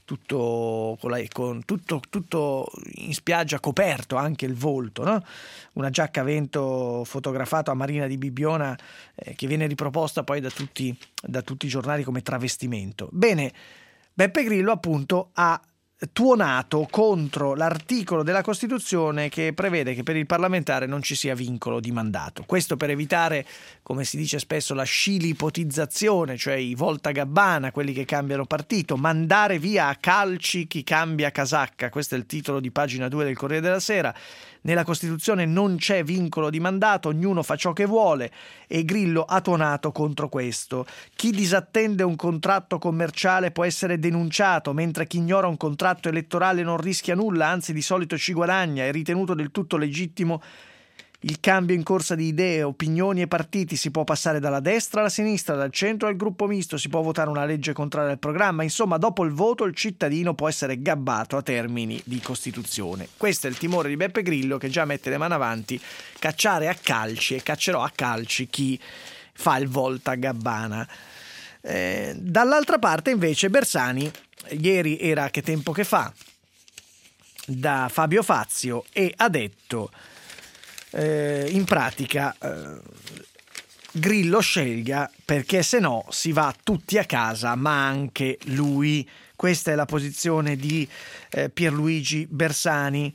in spiaggia, coperto anche il volto, no? Una giacca a vento fotografato a Marina di Bibbiona, che viene riproposta poi da tutti i giornali come travestimento. Bene, Beppe Grillo appunto ha tuonato contro l'articolo della Costituzione che prevede che per il parlamentare non ci sia vincolo di mandato. Questo per evitare, come si dice spesso, la scilipotizzazione, cioè i voltagabbana, quelli che cambiano partito, mandare via a calci chi cambia casacca. Questo è il titolo di pagina 2 del Corriere della Sera. Nella Costituzione non c'è vincolo di mandato, ognuno fa ciò che vuole, e Grillo ha tuonato contro questo. Chi disattende un contratto commerciale può essere denunciato, mentre chi ignora un contratto elettorale non rischia nulla, anzi di solito ci guadagna. È ritenuto del tutto legittimo il cambio in corsa di idee, opinioni e partiti. Si può passare dalla destra alla sinistra, dal centro al gruppo misto, si può votare una legge contraria al programma. Insomma, dopo il voto il cittadino può essere gabbato a termini di Costituzione. Questo è il timore di Beppe Grillo, che già mette le mani avanti: cacciare a calci, e caccerò a calci chi fa il voltagabbana. Dall'altra parte invece Bersani, ieri era Che tempo che fa, da Fabio Fazio, e ha detto in pratica Grillo scelga, perché se no si va tutti a casa, ma anche lui. Questa è la posizione di Pierluigi Bersani.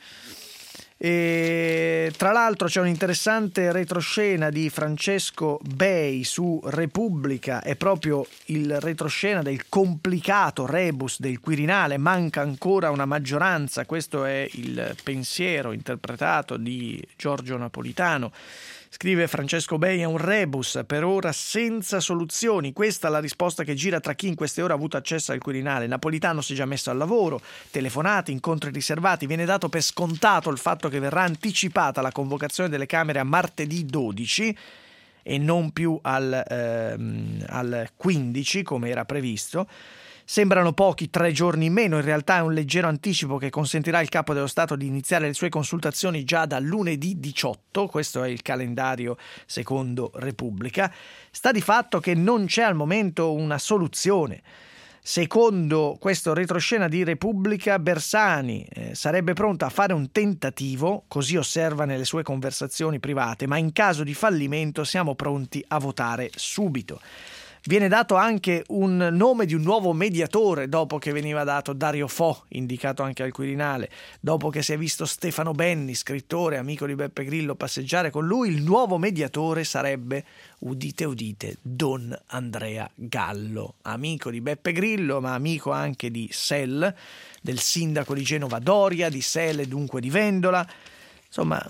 E tra l'altro c'è un'interessante retroscena di Francesco Bei su Repubblica, è proprio il retroscena del complicato rebus del Quirinale. Manca ancora una maggioranza, questo è il pensiero interpretato di Giorgio Napolitano. Scrive Francesco Bei: è un rebus per ora senza soluzioni. Questa è la risposta che gira tra chi in queste ore ha avuto accesso al Quirinale. Napolitano si è già messo al lavoro, telefonati, incontri riservati. Viene dato per scontato il fatto che verrà anticipata la convocazione delle Camere a martedì 12 e non più al 15 come era previsto. Sembrano pochi 3 giorni in meno, in realtà è un leggero anticipo che consentirà al Capo dello Stato di iniziare le sue consultazioni già da lunedì 18, questo è il calendario secondo Repubblica. Sta di fatto che non c'è al momento una soluzione. Secondo questo retroscena di Repubblica, Bersani sarebbe pronto a fare un tentativo, così osserva nelle sue conversazioni private, ma in caso di fallimento siamo pronti a votare subito. Viene dato anche un nome di un nuovo mediatore dopo che veniva dato Dario Fo, indicato anche al Quirinale, dopo che si è visto Stefano Benni, scrittore, amico di Beppe Grillo, passeggiare con lui. Il nuovo mediatore sarebbe, udite udite, Don Andrea Gallo, amico di Beppe Grillo ma amico anche di Sell, del sindaco di Genova Doria, di Sell e dunque di Vendola. Insomma,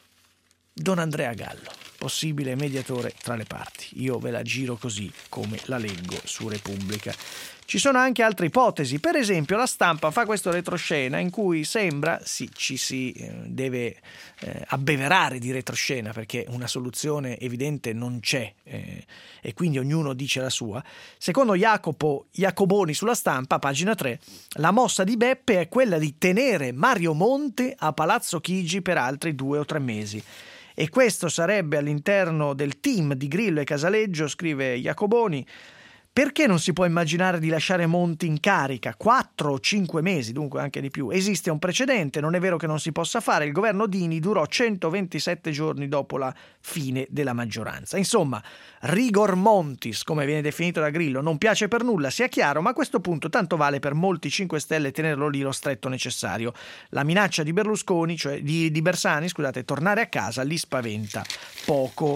Don Andrea Gallo, possibile mediatore tra le parti. Io ve la giro così come la leggo su Repubblica. Ci sono anche altre ipotesi, per esempio la Stampa fa questo retroscena in cui sembra, ci si deve abbeverare di retroscena perché una soluzione evidente non c'è e quindi ognuno dice la sua. Secondo Jacoboni sulla Stampa, pagina 3, la mossa di Beppe è quella di tenere Mario Monti a Palazzo Chigi per altri 2 o 3 mesi. E questo sarebbe all'interno del team di Grillo e Casaleggio, scrive Jacoboni. Perché non si può immaginare di lasciare Monti in carica 4 o 5 mesi, dunque anche di più? Esiste un precedente, non è vero che non si possa fare. Il governo Dini durò 127 giorni dopo la fine della maggioranza. Insomma, rigor montis, come viene definito da Grillo, non piace per nulla, sia chiaro, ma a questo punto tanto vale per molti 5 Stelle tenerlo lì lo stretto necessario. La minaccia di Berlusconi, cioè di Bersani, tornare a casa li spaventa poco.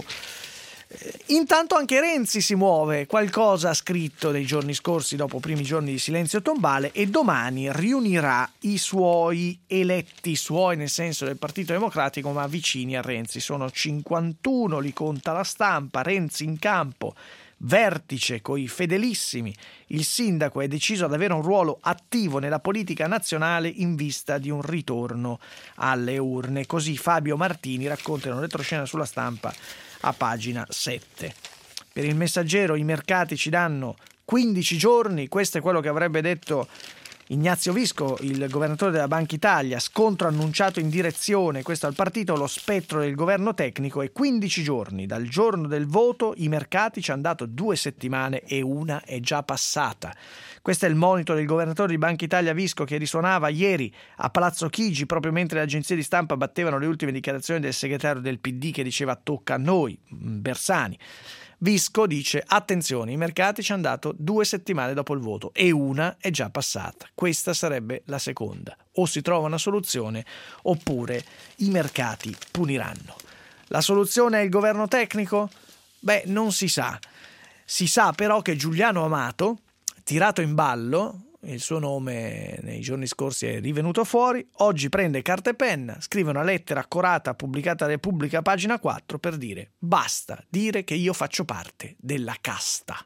Intanto anche Renzi si muove, qualcosa ha scritto nei giorni scorsi dopo primi giorni di silenzio tombale e domani riunirà i suoi eletti, suoi nel senso del Partito Democratico ma vicini a Renzi, sono 51, li conta la Stampa. Renzi in campo, vertice coi fedelissimi, il sindaco è deciso ad avere un ruolo attivo nella politica nazionale in vista di un ritorno alle urne, così Fabio Martini racconta in un retroscena sulla Stampa a pagina 7. Per il Messaggero i mercati ci danno 15 giorni, questo è quello che avrebbe detto Ignazio Visco, il governatore della Banca Italia. Scontro annunciato in direzione, questo al partito, lo spettro del governo tecnico, e 15 giorni dal giorno del voto i mercati ci hanno dato 2 settimane e una è già passata. Questo è il monito del governatore di Banca Italia Visco, che risuonava ieri a Palazzo Chigi proprio mentre le agenzie di stampa battevano le ultime dichiarazioni del segretario del PD che diceva tocca a noi, Bersani. Visco dice attenzione, i mercati ci hanno dato 2 settimane dopo il voto e una è già passata. Questa sarebbe la seconda. O si trova una soluzione oppure i mercati puniranno. La soluzione è il governo tecnico? Beh, non si sa. Si sa però che Giuliano Amato, tirato in ballo, il suo nome nei giorni scorsi è rivenuto fuori, oggi prende carta e penna, scrive una lettera accorata pubblicata a Repubblica, pagina 4, per dire basta dire che io faccio parte della casta.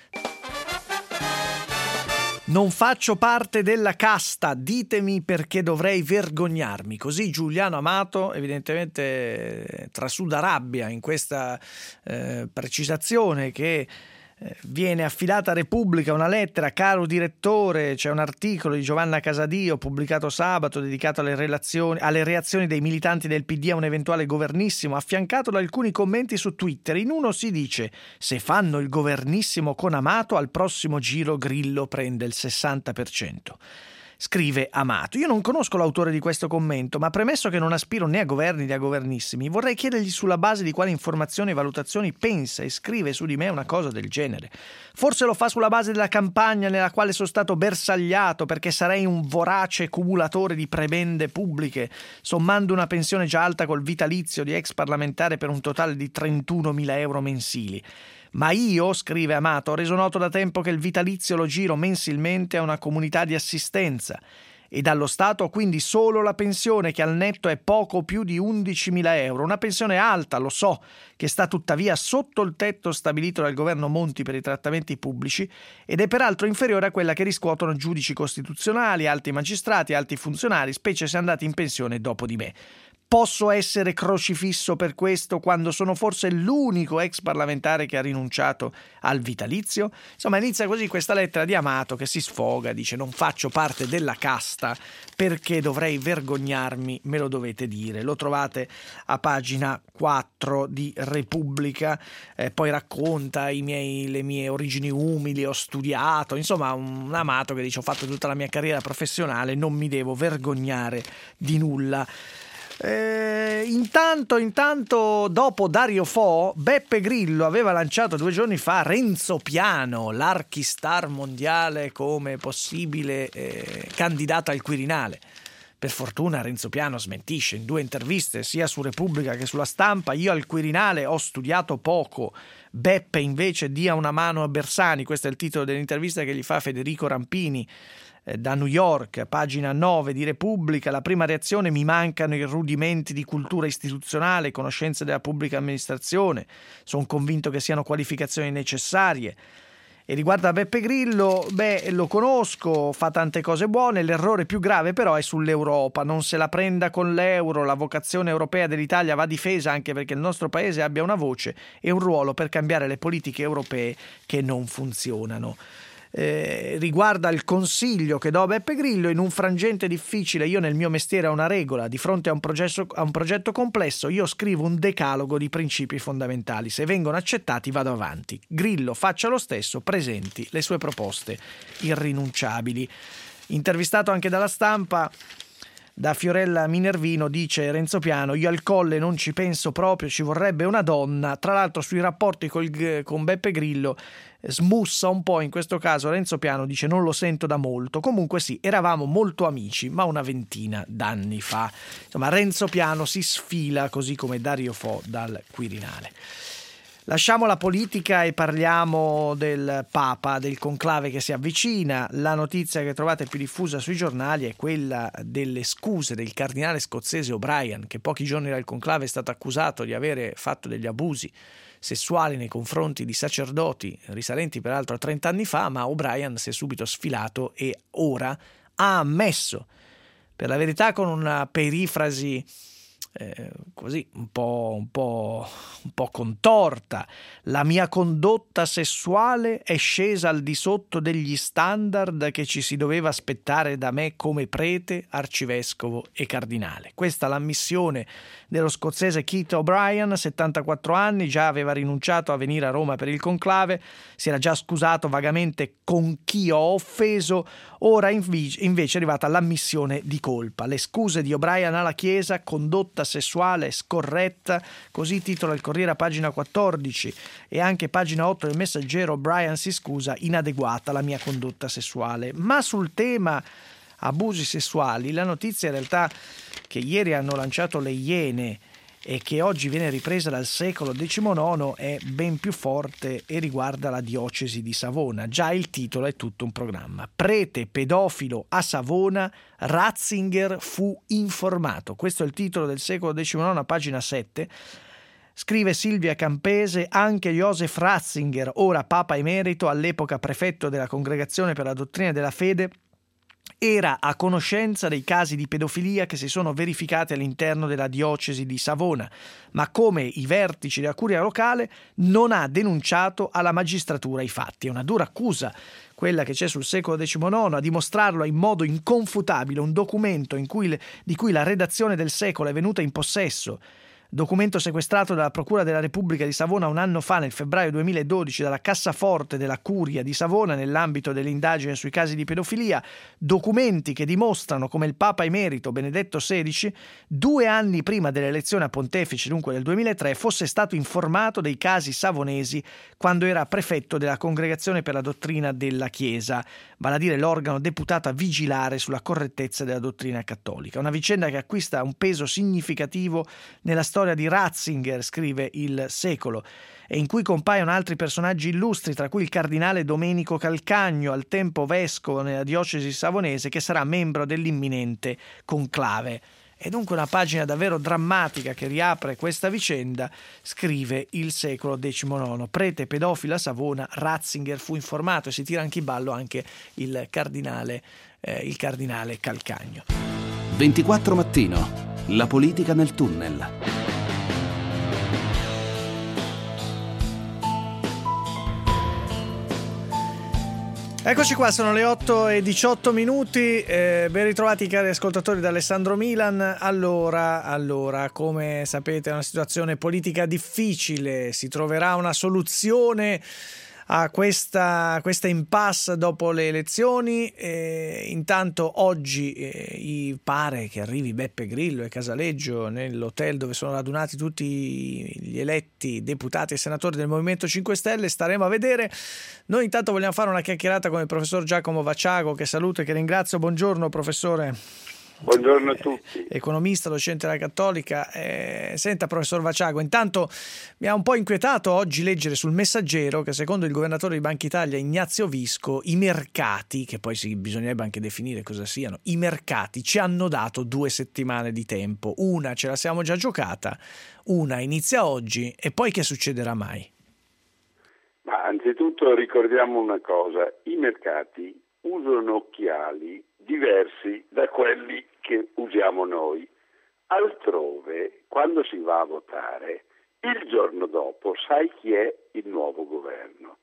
Non faccio parte della casta, ditemi perché dovrei vergognarmi. Così Giuliano Amato evidentemente trasuda rabbia in questa precisazione che viene affidata a Repubblica, una lettera: caro direttore, c'è un articolo di Giovanna Casadio pubblicato sabato dedicato alle reazioni dei militanti del PD a un eventuale governissimo, affiancato da alcuni commenti su Twitter. In uno si dice: se fanno il governissimo con Amato al prossimo giro Grillo prende il 60%. Scrive Amato. Io non conosco l'autore di questo commento, ma premesso che non aspiro né a governi né a governissimi, vorrei chiedergli sulla base di quali informazioni e valutazioni pensa e scrive su di me una cosa del genere. Forse lo fa sulla base della campagna nella quale sono stato bersagliato perché sarei un vorace cumulatore di prebende pubbliche, sommando una pensione già alta col vitalizio di ex parlamentare per un totale di 31.000 euro mensili. Ma io, scrive Amato, ho reso noto da tempo che il vitalizio lo giro mensilmente a una comunità di assistenza e dallo Stato ho quindi solo la pensione, che al netto è poco più di 11.000 euro. Una pensione alta, lo so, che sta tuttavia sotto il tetto stabilito dal governo Monti per i trattamenti pubblici ed è peraltro inferiore a quella che riscuotono giudici costituzionali, alti magistrati, alti funzionari, specie se andati in pensione dopo di me. Posso essere crocifisso per questo quando sono forse l'unico ex parlamentare che ha rinunciato al vitalizio? Insomma, inizia così questa lettera di Amato che si sfoga, dice: non faccio parte della casta perché dovrei vergognarmi, me lo dovete dire. Lo trovate a pagina 4 di Repubblica, poi racconta le mie origini umili, ho studiato, insomma un Amato che dice: ho fatto tutta la mia carriera professionale, non mi devo vergognare di nulla. Intanto dopo Dario Fo, Beppe Grillo aveva lanciato 2 giorni fa Renzo Piano, l'archistar mondiale, come possibile candidato al Quirinale. Per fortuna Renzo Piano smentisce in 2 interviste, sia su Repubblica che sulla Stampa: io al Quirinale ho studiato poco, Beppe invece dia una mano a Bersani. Questo è il titolo dell'intervista che gli fa Federico Rampini da New York, pagina 9 di Repubblica. La prima reazione: mi mancano i rudimenti di cultura istituzionale, conoscenze della pubblica amministrazione, sono convinto che siano qualificazioni necessarie. E riguarda Beppe Grillo, lo conosco, fa tante cose buone, l'errore più grave però è sull'Europa, non se la prenda con l'euro, la vocazione europea dell'Italia va difesa anche perché il nostro paese abbia una voce e un ruolo per cambiare le politiche europee che non funzionano. Riguarda il consiglio che do a Beppe Grillo: in un frangente difficile io nel mio mestiere ho una regola, di fronte a un progetto complesso io scrivo un decalogo di principi fondamentali, se vengono accettati vado avanti. Grillo faccia lo stesso, presenti le sue proposte irrinunciabili. Intervistato anche dalla Stampa, da Fiorella Minervino, dice Renzo Piano: io al Colle non ci penso proprio, ci vorrebbe una donna. Tra l'altro sui rapporti con Beppe Grillo smussa un po' in questo caso Renzo Piano, dice: non lo sento da molto, comunque sì, eravamo molto amici, ma una ventina d'anni fa. Insomma, Renzo Piano si sfila così come Dario Fo dal Quirinale. Lasciamo la politica e parliamo del Papa, del conclave che si avvicina. La notizia che trovate più diffusa sui giornali è quella delle scuse del cardinale scozzese O'Brien, che pochi giorni dal conclave è stato accusato di avere fatto degli abusi sessuali nei confronti di sacerdoti, risalenti peraltro a 30 anni fa, ma O'Brien si è subito sfilato e ora ha ammesso, per la verità con una perifrasi così un po' contorta: la mia condotta sessuale è scesa al di sotto degli standard che ci si doveva aspettare da me come prete, arcivescovo e cardinale. Questa è l'ammissione dello scozzese Keith O'Brien, 74 anni, già aveva rinunciato a venire a Roma per il conclave, si era già scusato vagamente con chi ho offeso, ora invece è arrivata l'ammissione di colpa. Le scuse di O'Brien alla Chiesa: condotta sessuale scorretta, così titola il Corriere a pagina 14, e anche pagina 8 del Messaggero. O'Brien si scusa: inadeguata la mia condotta sessuale. Ma sul tema abusi sessuali, la notizia in realtà che ieri hanno lanciato le Iene e che oggi viene ripresa dal Secolo XIX è ben più forte e riguarda la diocesi di Savona. Già il titolo è tutto un programma: prete pedofilo a Savona, Ratzinger fu informato. Questo è il titolo del Secolo XIX, pagina 7. Scrive Silvia Campese: anche Joseph Ratzinger, ora Papa Emerito, all'epoca prefetto della Congregazione per la Dottrina della Fede, era a conoscenza dei casi di pedofilia che si sono verificati all'interno della diocesi di Savona, ma come i vertici della curia locale non ha denunciato alla magistratura i fatti. È una dura accusa quella che c'è sul Secolo XIX. A dimostrarlo in modo inconfutabile un documento di cui la redazione del Secolo è venuta in possesso, documento sequestrato dalla Procura della Repubblica di Savona un anno fa, nel febbraio 2012, dalla cassaforte della Curia di Savona nell'ambito dell'indagine sui casi di pedofilia, documenti che dimostrano come il Papa Emerito Benedetto XVI, 2 anni prima dell'elezione a pontefice, dunque del 2003, fosse stato informato dei casi savonesi quando era prefetto della Congregazione per la Dottrina della Chiesa, vale a dire l'organo deputato a vigilare sulla correttezza della dottrina cattolica. Una vicenda che acquista un peso significativo nella storia di Ratzinger, scrive il Secolo, e in cui compaiono altri personaggi illustri, tra cui il cardinale Domenico Calcagno, al tempo vescovo nella diocesi savonese, che sarà membro dell'imminente conclave. È dunque una pagina davvero drammatica che riapre questa vicenda, scrive il Secolo XIX. Prete pedofilo a Savona, Ratzinger fu informato, e si tira anche in ballo anche il cardinale Calcagno. 24 Mattino. La politica nel tunnel. Eccoci qua, sono le 8:18. Ben ritrovati cari ascoltatori da Alessandro Milan. Allora, come sapete è una situazione politica difficile, si troverà una soluzione a questa impasse dopo le elezioni. Intanto oggi pare che arrivi Beppe Grillo e Casaleggio nell'hotel dove sono radunati tutti gli eletti deputati e senatori del Movimento 5 Stelle. Staremo a vedere. Noi intanto vogliamo fare una chiacchierata con il professor Giacomo Vacciago, che saluto e che ringrazio. Buongiorno professore. Buongiorno a tutti. Economista, docente della Cattolica. Senta professor Vacciago, intanto mi ha un po' inquietato oggi leggere sul Messaggero che secondo il governatore di Banca Italia Ignazio Visco i mercati, che poi bisognerebbe anche definire cosa siano, i mercati ci hanno dato 2 settimane di tempo. Una ce la siamo già giocata, una inizia oggi e poi che succederà mai? Ma anzitutto ricordiamo una cosa, i mercati usano occhiali diversi da quelli che usiamo noi. Altrove, quando si va a votare, il giorno dopo sai chi è il nuovo governo.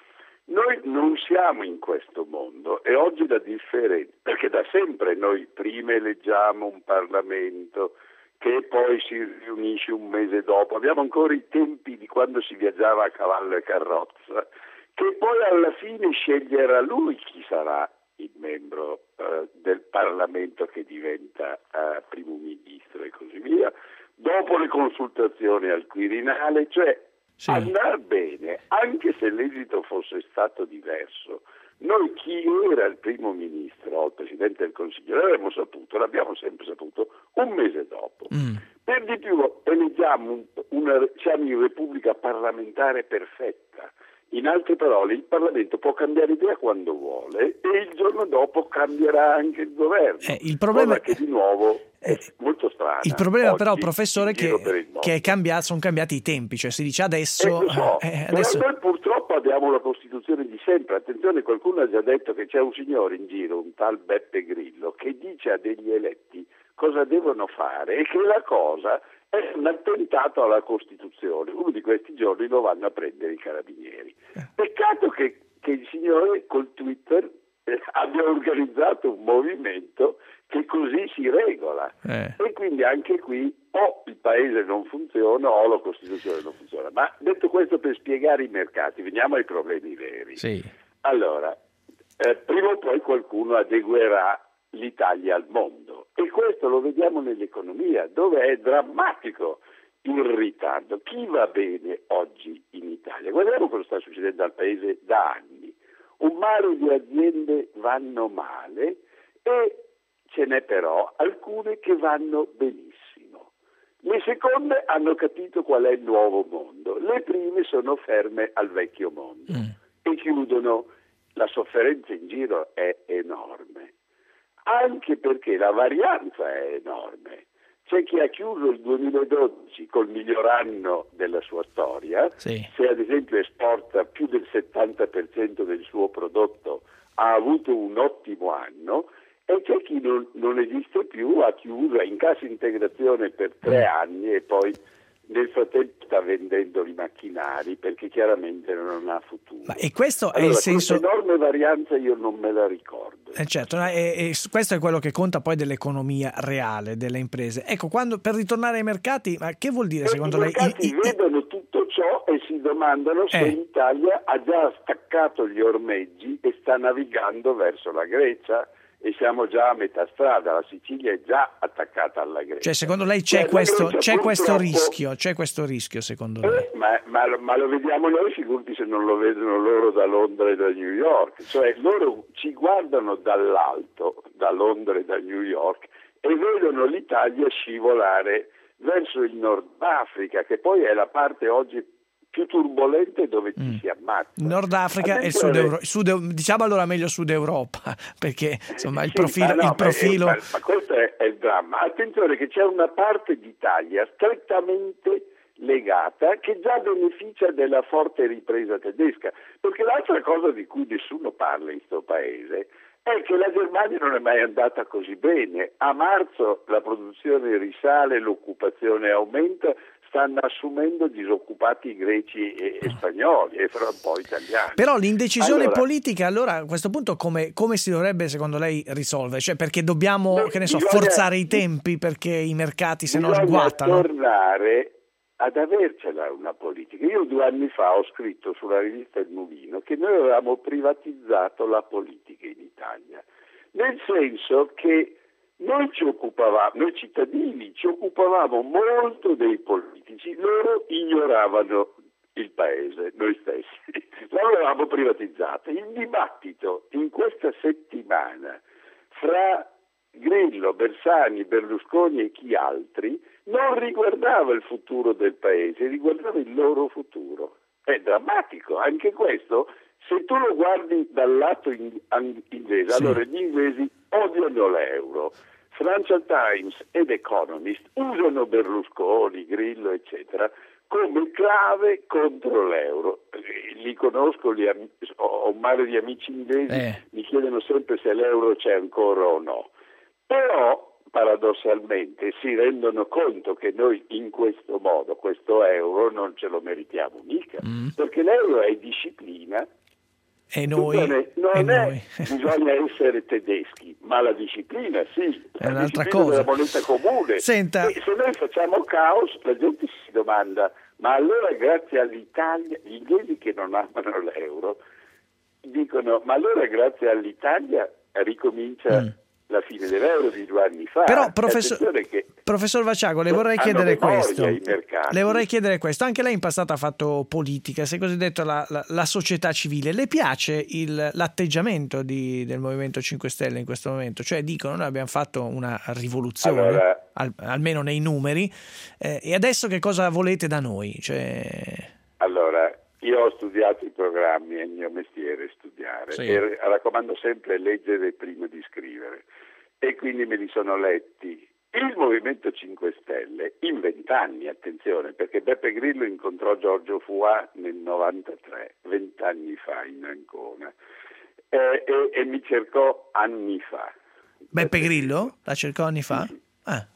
Noi non siamo in questo mondo e oggi la differenza, perché da sempre noi prima eleggiamo un Parlamento che poi si riunisce un mese dopo, abbiamo ancora i tempi di quando si viaggiava a cavallo e carrozza, che poi alla fine sceglierà lui chi sarà il membro del Parlamento che diventa primo ministro e così via, dopo le consultazioni al Quirinale, cioè sì. Andrà bene, anche se l'esito fosse stato diverso, noi chi era il primo ministro o il Presidente del Consiglio l'abbiamo saputo, l'abbiamo sempre saputo un mese dopo. Per di più eleggiamo siamo in Repubblica parlamentare perfetta. In altre parole, il Parlamento può cambiare idea quando vuole e il giorno dopo cambierà anche il governo. Il problema cosa che di nuovo è molto strana. Il problema oggi, però, professore, che sono cambiati i tempi, cioè si dice adesso... Lo so, adesso... Noi purtroppo abbiamo la Costituzione di sempre. Attenzione, qualcuno ha già detto che c'è un signore in giro, un tal Beppe Grillo, che dice a degli eletti cosa devono fare e che la cosa è un attentato alla Costituzione. Uno di questi giorni lo vanno a prendere i carabinieri. Peccato che il signore col Twitter abbia organizzato un movimento che così si regola. E quindi anche qui o il paese non funziona o la Costituzione non funziona. Ma detto questo, per spiegare i mercati, veniamo ai problemi veri. Sì. Allora, prima o poi qualcuno adeguerà l'Italia al mondo e questo lo vediamo nell'economia, dove è drammatico il ritardo. Chi va bene oggi in Italia? Guardiamo cosa sta succedendo al paese da anni. Un mare di aziende vanno male e ce n'è però alcune che vanno benissimo. Le seconde hanno capito qual è il nuovo mondo, le prime sono ferme al vecchio mondo e chiudono. La sofferenza in giro è enorme. Anche perché la varianza è enorme. C'è chi ha chiuso il 2012 col miglior anno della sua storia, sì. Se ad esempio esporta più del 70% del suo prodotto, ha avuto un ottimo anno, e c'è chi non esiste più, ha chiuso, è in cassa integrazione per 3 anni e poi nel frattempo sta vendendo i macchinari perché chiaramente non ha futuro. E questo è il senso. Questa enorme varianza io non me la ricordo. Certo, e questo è quello che conta poi dell'economia reale delle imprese. Ecco, per ritornare ai mercati, ma che vuol dire secondo lei? I mercati vedono tutto ciò e si domandano se l'Italia ha già staccato gli ormeggi e sta navigando verso la Grecia. E siamo già a metà strada, la Sicilia è già attaccata alla Grecia. Cioè secondo lei c'è questo rischio secondo lei? Ma lo vediamo noi, figurati se non lo vedono loro da Londra e da New York. Cioè loro ci guardano dall'alto, da Londra e da New York, e vedono l'Italia scivolare verso il Nord Africa, che poi è la parte oggi più turbolente dove ci si ammazza. Nord Africa e diciamo allora meglio Sud Europa, perché insomma il profilo... Ma questo è il dramma. Attenzione che c'è una parte d'Italia strettamente legata che già beneficia della forte ripresa tedesca, perché l'altra cosa di cui nessuno parla in questo paese è che la Germania non è mai andata così bene. A marzo la produzione risale, l'occupazione aumenta, stanno assumendo disoccupati greci e spagnoli e fra un po' italiani. Però l'indecisione politica, allora a questo punto come si dovrebbe secondo lei risolvere? Cioè perché dobbiamo, forzare i tempi perché i mercati se no sguattano? Bisogna tornare ad avercela una politica. Io 2 anni fa ho scritto sulla rivista Il Mulino che noi avevamo privatizzato la politica in Italia, nel senso che noi cittadini ci occupavamo molto dei politici, loro ignoravano il paese, noi stessi, l'avevamo privatizzato. Il dibattito in questa settimana fra Grillo, Bersani, Berlusconi e chi altri non riguardava il futuro del paese, riguardava il loro futuro. È drammatico anche questo. Se tu lo guardi dal lato inglese, sì. Allora gli inglesi odiano l'euro. Financial Times ed Economist usano Berlusconi, Grillo, eccetera, come clave contro l'euro. Li conosco, ho un mare di amici inglesi, mi chiedono sempre se l'euro c'è ancora o no. Però, paradossalmente, si rendono conto che noi in questo modo, questo euro, non ce lo meritiamo mica, perché l'euro è disciplina. E noi? Bisogna essere tedeschi, ma la disciplina sì, è un'altra disciplina cosa. della moneta comune. Senta. E se noi facciamo caos, la gente si domanda, ma allora grazie all'Italia, gli inglesi che non amano l'euro, dicono, ma allora grazie all'Italia ricomincia la fine dell'euro di 2 anni fa. Però professor Vaciago, le vorrei chiedere questo. Le vorrei chiedere questo. Anche lei in passato ha fatto politica, si è cosiddetto la società civile. Le piace l'atteggiamento del Movimento 5 Stelle in questo momento? Cioè dicono, noi abbiamo fatto una rivoluzione, almeno nei numeri, e adesso che cosa volete da noi? Allora, io ho studiato i programmi, è il mio mestiere studiare, sì. E raccomando sempre leggere prima di scrivere, e quindi me li sono letti. Il Movimento 5 Stelle in 20 anni, attenzione, perché Beppe Grillo incontrò Giorgio Foà nel 93, 20 anni fa in Ancona, e mi cercò anni fa. Beppe Grillo? La cercò anni fa? Sì.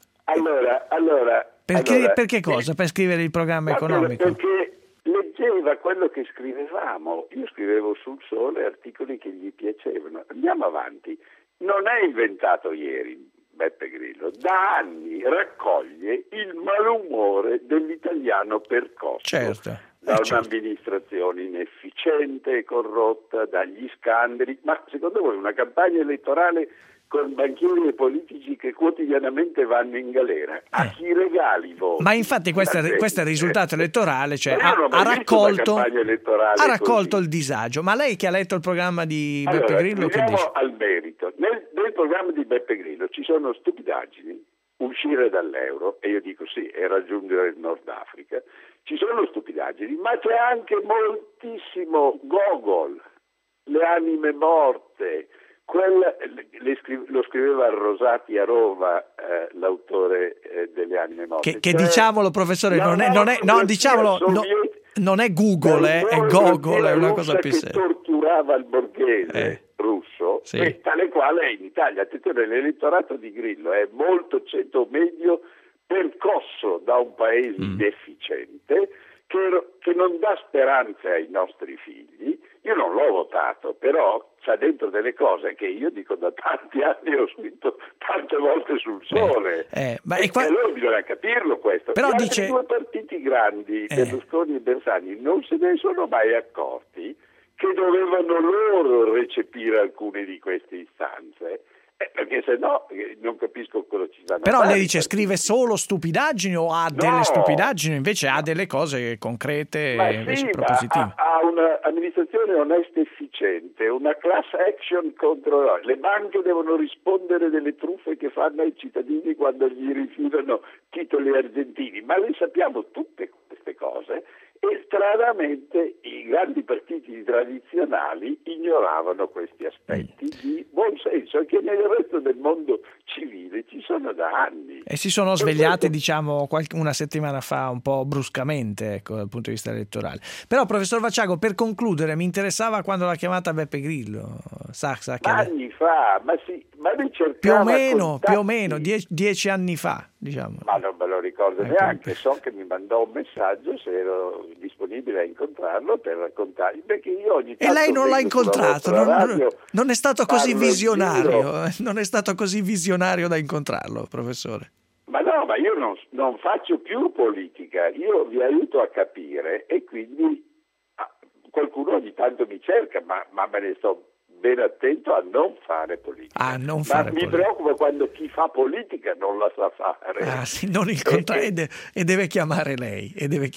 Allora perché cosa? Per scrivere il programma economico? Perché leggeva quello che scrivevamo. Io scrivevo sul Sole articoli che gli piacevano. Andiamo avanti. Non è inventato ieri Beppe Grillo, da anni raccoglie il malumore dell'italiano percosso, certo. Da un'amministrazione inefficiente e corrotta, dagli scandali. Ma secondo voi una campagna elettorale con banchieri e politici che quotidianamente vanno in galera, a chi regali voti? Ma infatti questo è il risultato elettorale, cioè ha raccolto il disagio. Ma lei che ha letto il programma di Beppe Grillo, che dice? Al merito. Nel programma di Beppe Grillo ci sono stupidaggini, uscire dall'euro, e io dico sì, e raggiungere il Nord Africa, ci sono stupidaggini, ma c'è anche moltissimo gogol, le anime morte. Lo scriveva Rosati a Roma, l'autore delle anime morte. Che diciamolo, professore, non è Google, è Gogol, è una cosa più seria. Che torturava il borghese russo, sì. E tale quale è in Italia. Attenzione, l'elettorato di Grillo è molto ceto medio, percosso da un paese deficiente, che non dà speranze ai nostri figli. Io non l'ho votato, però c'ha dentro delle cose che io dico da tanti anni, ho scritto tante volte sul Sole. Allora bisogna capirlo questo. Però gli altri 2 partiti grandi, Berlusconi e Bersani, non se ne sono mai accorti che dovevano loro recepire alcune di queste istanze. Perché se no non capisco cosa ci stanno. Però lei dice scrive solo stupidaggini o ha delle stupidaggini, invece ha delle cose concrete invece propositive. Ha un'amministrazione onesta e efficiente, una class action contro le banche, devono rispondere delle truffe che fanno ai cittadini quando gli rifilano titoli argentini, ma le sappiamo tutte queste cose E stranamente i grandi partiti tradizionali ignoravano questi aspetti di buon senso che nel resto del mondo civile ci sono da anni. E si sono svegliati, diciamo, una settimana fa un po' bruscamente, ecco, dal punto di vista elettorale. Però, professor Vacciago, per concludere, mi interessava quando l'ha chiamata Beppe Grillo. Sa che anni fa, ma lui cercava più o meno 10 anni fa, diciamo. Ma non me lo ricordo neanche, so che mi mandò un messaggio se ero disponibile a incontrarlo per raccontargli, perché io ogni tanto. E lei non l'ha incontrato, non è stato così visionario, non è stato così visionario da incontrarlo, professore. Ma no, ma io non faccio più politica, io vi aiuto a capire e quindi qualcuno ogni tanto mi cerca, ma me ne sto ben attento a non fare politica. Mi preoccupa quando chi fa politica non la sa fare. Non il contrario, e deve chiamare lei.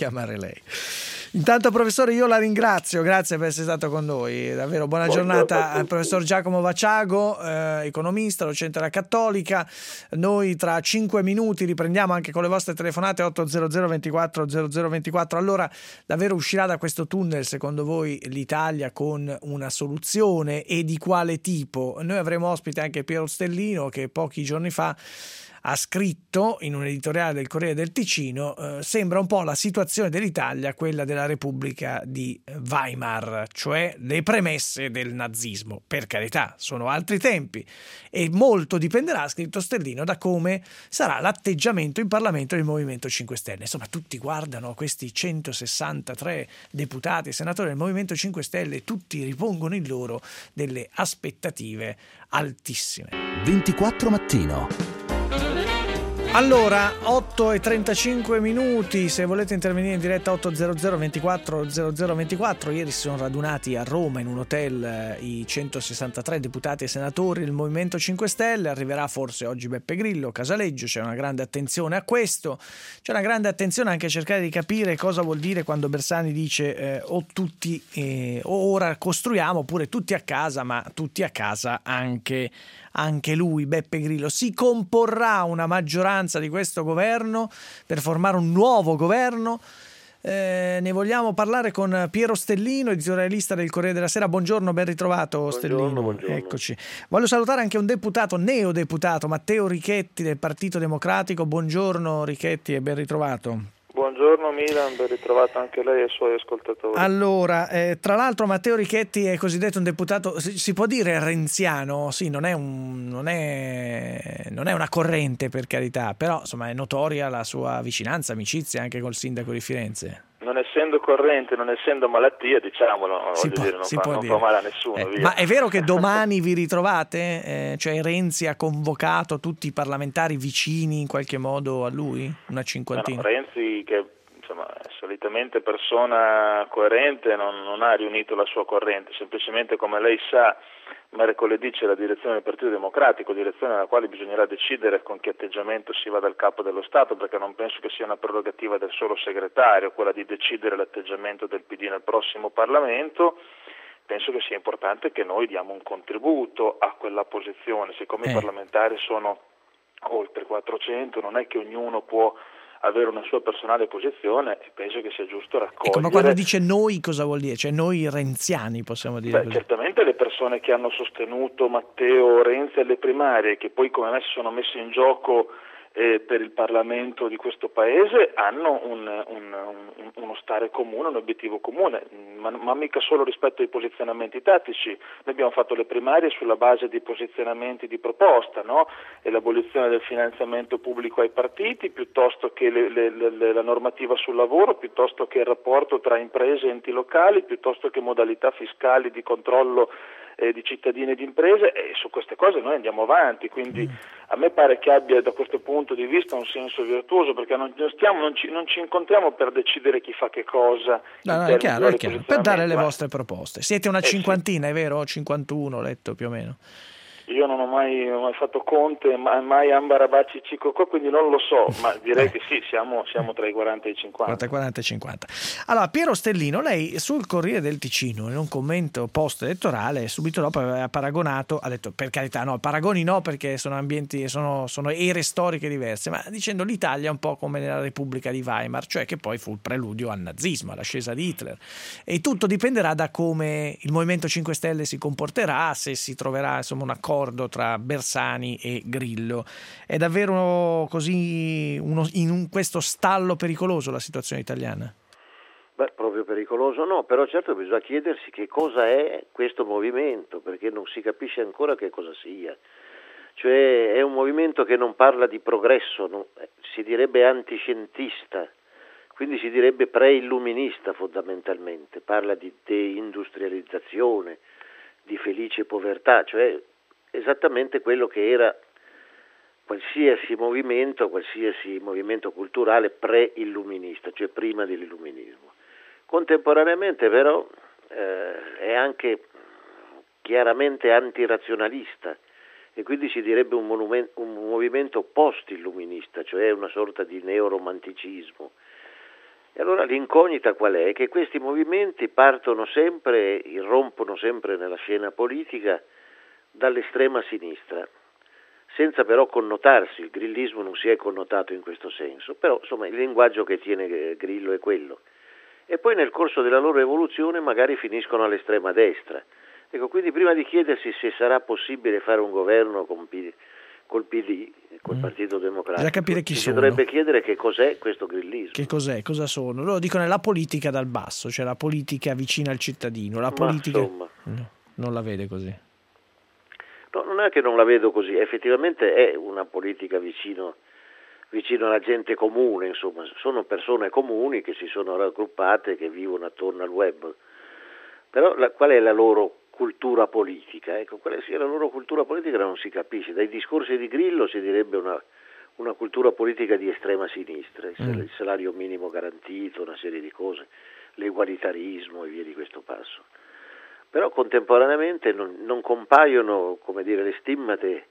Intanto, professore, io la ringrazio, grazie per essere stato con noi, davvero buona giornata al professor Giacomo Vacciago, economista, docente della Cattolica. Noi tra 5 minuti riprendiamo anche con le vostre telefonate 800 24 0024. Allora, davvero uscirà da questo tunnel, secondo voi, l'Italia con una soluzione, e di quale tipo? Noi avremo ospite anche Piero Stellino, che pochi giorni fa ha scritto in un editoriale del Corriere del Ticino, sembra un po' la situazione dell'Italia quella della Repubblica di Weimar, cioè le premesse del nazismo. Per carità, sono altri tempi e molto dipenderà, ha scritto Stellino, da come sarà l'atteggiamento in Parlamento del Movimento 5 Stelle. Insomma, tutti guardano questi 163 deputati e senatori del Movimento 5 Stelle e tutti ripongono in loro delle aspettative altissime. 24 Mattino. Allora, 8:35 minuti, se volete intervenire in diretta 800 24 0024. Ieri si sono radunati a Roma in un hotel i 163 deputati e senatori del Movimento 5 Stelle, arriverà forse oggi Beppe Grillo, Casaleggio, c'è una grande attenzione a questo, c'è una grande attenzione anche a cercare di capire cosa vuol dire quando Bersani dice o ora costruiamo, oppure tutti a casa, ma tutti a casa anche lui, Beppe Grillo. Si comporrà una maggioranza di questo governo per formare un nuovo governo? Ne vogliamo parlare con Piero Stellino, editorialista del Corriere della Sera. Buongiorno, ben ritrovato. Stellino. Buongiorno. Eccoci. Voglio salutare anche un neodeputato, Matteo Richetti del Partito Democratico. Buongiorno Richetti e ben ritrovato. Buongiorno Milan, ben ritrovato anche lei e i suoi ascoltatori. Allora, tra l'altro Matteo Richetti è cosiddetto un deputato, si può dire renziano, sì, non è una corrente, per carità, però insomma è notoria la sua vicinanza, amicizia anche col sindaco di Firenze. Non essendo corrente, non essendo malattia, diciamolo, non fa male a nessuno. Via. Ma è vero che domani vi ritrovate? Cioè Renzi ha convocato tutti i parlamentari vicini in qualche modo a lui? Una cinquantina? No, Renzi, che insomma è solitamente persona coerente, non ha riunito la sua corrente, semplicemente, come lei sa, mercoledì c'è la direzione del Partito Democratico, direzione nella quale bisognerà decidere con che atteggiamento si va dal capo dello Stato, perché non penso che sia una prerogativa del solo segretario quella di decidere l'atteggiamento del PD nel prossimo Parlamento. Penso che sia importante che noi diamo un contributo a quella posizione, siccome i parlamentari sono oltre 400, non è che ognuno può avere una sua personale posizione, e penso che sia giusto raccogliere. Ma quando dice noi cosa vuol dire? Cioè noi renziani, possiamo dire così? Certamente le persone che hanno sostenuto Matteo Renzi alle primarie, che poi come me si sono messe in gioco per il Parlamento di questo Paese, hanno uno stare comune, un obiettivo comune, ma mica solo rispetto ai posizionamenti tattici. Noi abbiamo fatto le primarie sulla base di posizionamenti di proposta, no? E l'abolizione del finanziamento pubblico ai partiti, piuttosto che la normativa sul lavoro, piuttosto che il rapporto tra imprese e enti locali, piuttosto che modalità fiscali di controllo di cittadini e di imprese, e su queste cose noi andiamo avanti, quindi a me pare che abbia da questo punto di vista un senso virtuoso, perché non ci incontriamo per decidere chi fa che cosa. No, è chiaro, per dare le vostre proposte. Siete una cinquantina, sì. È vero? 51 ho letto più o meno. Io non ho mai fatto Conte, mai Ambarabacci Cicocò, quindi non lo so, ma direi che sì, siamo tra i 40 e i 50. 40 e 50. Allora, Piero Stellino, lei sul Corriere del Ticino, in un commento post-elettorale, subito dopo aveva paragonato, ha detto, per carità, no, paragoni no, perché sono ambienti, sono ere storiche diverse, ma dicendo l'Italia è un po' come nella Repubblica di Weimar, cioè che poi fu il preludio al nazismo, all'ascesa di Hitler. E tutto dipenderà da come il Movimento 5 Stelle si comporterà, se si troverà insomma un accordo tra Bersani e Grillo. È davvero così in questo stallo pericoloso la situazione italiana? Beh, proprio pericoloso no, però certo bisogna chiedersi che cosa è questo movimento, perché non si capisce ancora che cosa sia. Cioè è un movimento che non parla di progresso, si direbbe antiscientista, quindi si direbbe pre-illuminista fondamentalmente, parla di deindustrializzazione, di felice povertà, cioè esattamente quello che era qualsiasi movimento culturale pre-illuminista, cioè prima dell'illuminismo. Contemporaneamente però è anche chiaramente antirazionalista e quindi si direbbe un movimento post-illuminista, cioè una sorta di neoromanticismo. E allora l'incognita qual è? Che questi movimenti partono sempre, irrompono sempre nella scena politica dall'estrema sinistra, senza però connotarsi, il grillismo non si è connotato in questo senso, però insomma il linguaggio che tiene Grillo è quello. E poi nel corso della loro evoluzione magari finiscono all'estrema destra. Ecco, quindi prima di chiedersi se sarà possibile fare un governo col PD, col Partito Democratico, si dovrebbe chiedere che cos'è questo grillismo. Che cos'è? Cosa sono? Loro dicono è la politica dal basso, cioè la politica vicina al cittadino, la politica... insomma. No, non la vede così. No, non è che non la vedo così, effettivamente è una politica vicino alla gente comune, insomma, sono persone comuni che si sono raggruppate, che vivono attorno al web. Però qual è la loro cultura politica? Ecco, quale sia la loro cultura politica non si capisce. Dai discorsi di Grillo si direbbe una cultura politica di estrema sinistra, il salario minimo garantito, una serie di cose, l'egualitarismo e via di questo passo. Però contemporaneamente non compaiono, come dire, le stimmate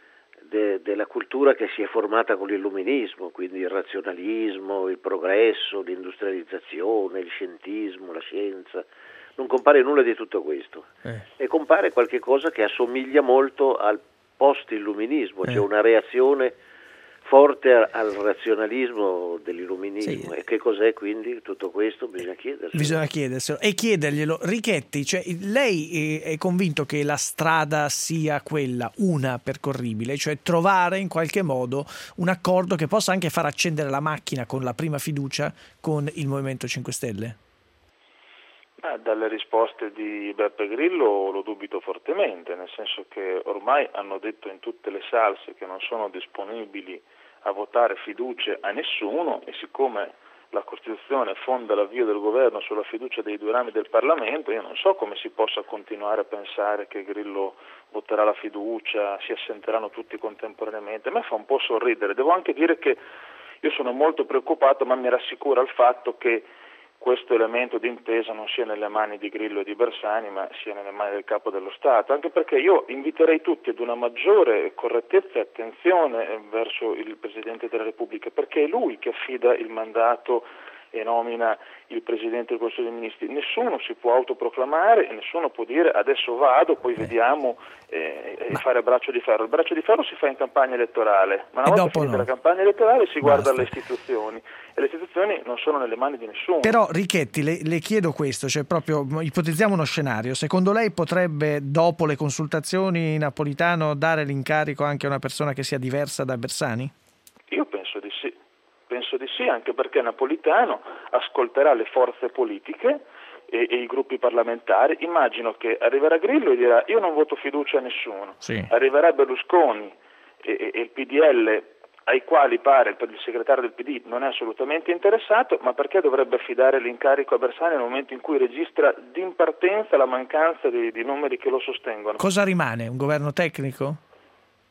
della cultura che si è formata con l'illuminismo, quindi il razionalismo, il progresso, l'industrializzazione, il scientismo, la scienza. Non compare nulla di tutto questo e compare qualche cosa che assomiglia molto al post-illuminismo, cioè una reazione forte al razionalismo dell'illuminismo. Sì. E che cos'è quindi tutto questo? Bisogna chiederselo e chiederglielo. Richetti, cioè, lei è convinto che la strada sia quella, una percorribile, cioè trovare in qualche modo un accordo che possa anche far accendere la macchina con la prima fiducia con il Movimento 5 Stelle? Dalle risposte di Beppe Grillo lo dubito fortemente, nel senso che ormai hanno detto in tutte le salse che non sono disponibili a votare fiducie a nessuno e siccome la Costituzione fonda l'avvio del governo sulla fiducia dei due rami del Parlamento, io non so come si possa continuare a pensare che Grillo voterà la fiducia, si assenteranno tutti contemporaneamente. A me fa un po' sorridere, devo anche dire che io sono molto preoccupato, ma mi rassicura il fatto che questo elemento di intesa non sia nelle mani di Grillo e di Bersani, ma sia nelle mani del Capo dello Stato, anche perché io inviterei tutti ad una maggiore correttezza e attenzione verso il Presidente della Repubblica, perché è lui che affida il mandato e nomina il Presidente del Consiglio dei Ministri. Nessuno si può autoproclamare e nessuno può dire adesso vado, poi vediamo e fare braccio di ferro. Il braccio di ferro si fa in campagna elettorale, ma una volta finita la campagna elettorale si guarda alle istituzioni e le istituzioni non sono nelle mani di nessuno. Però Richetti, le chiedo questo, cioè proprio ipotizziamo uno scenario, secondo lei potrebbe dopo le consultazioni Napolitano dare l'incarico anche a una persona che sia diversa da Bersani? Io penso di sì. Penso di sì, anche perché Napolitano ascolterà le forze politiche e i gruppi parlamentari. Immagino che arriverà Grillo e dirà io non voto fiducia a nessuno. Sì. Arriverà Berlusconi e il PDL ai quali pare il segretario del PD non è assolutamente interessato, ma perché dovrebbe affidare l'incarico a Bersani nel momento in cui registra in partenza la mancanza di numeri che lo sostengono? Cosa rimane? Un governo tecnico?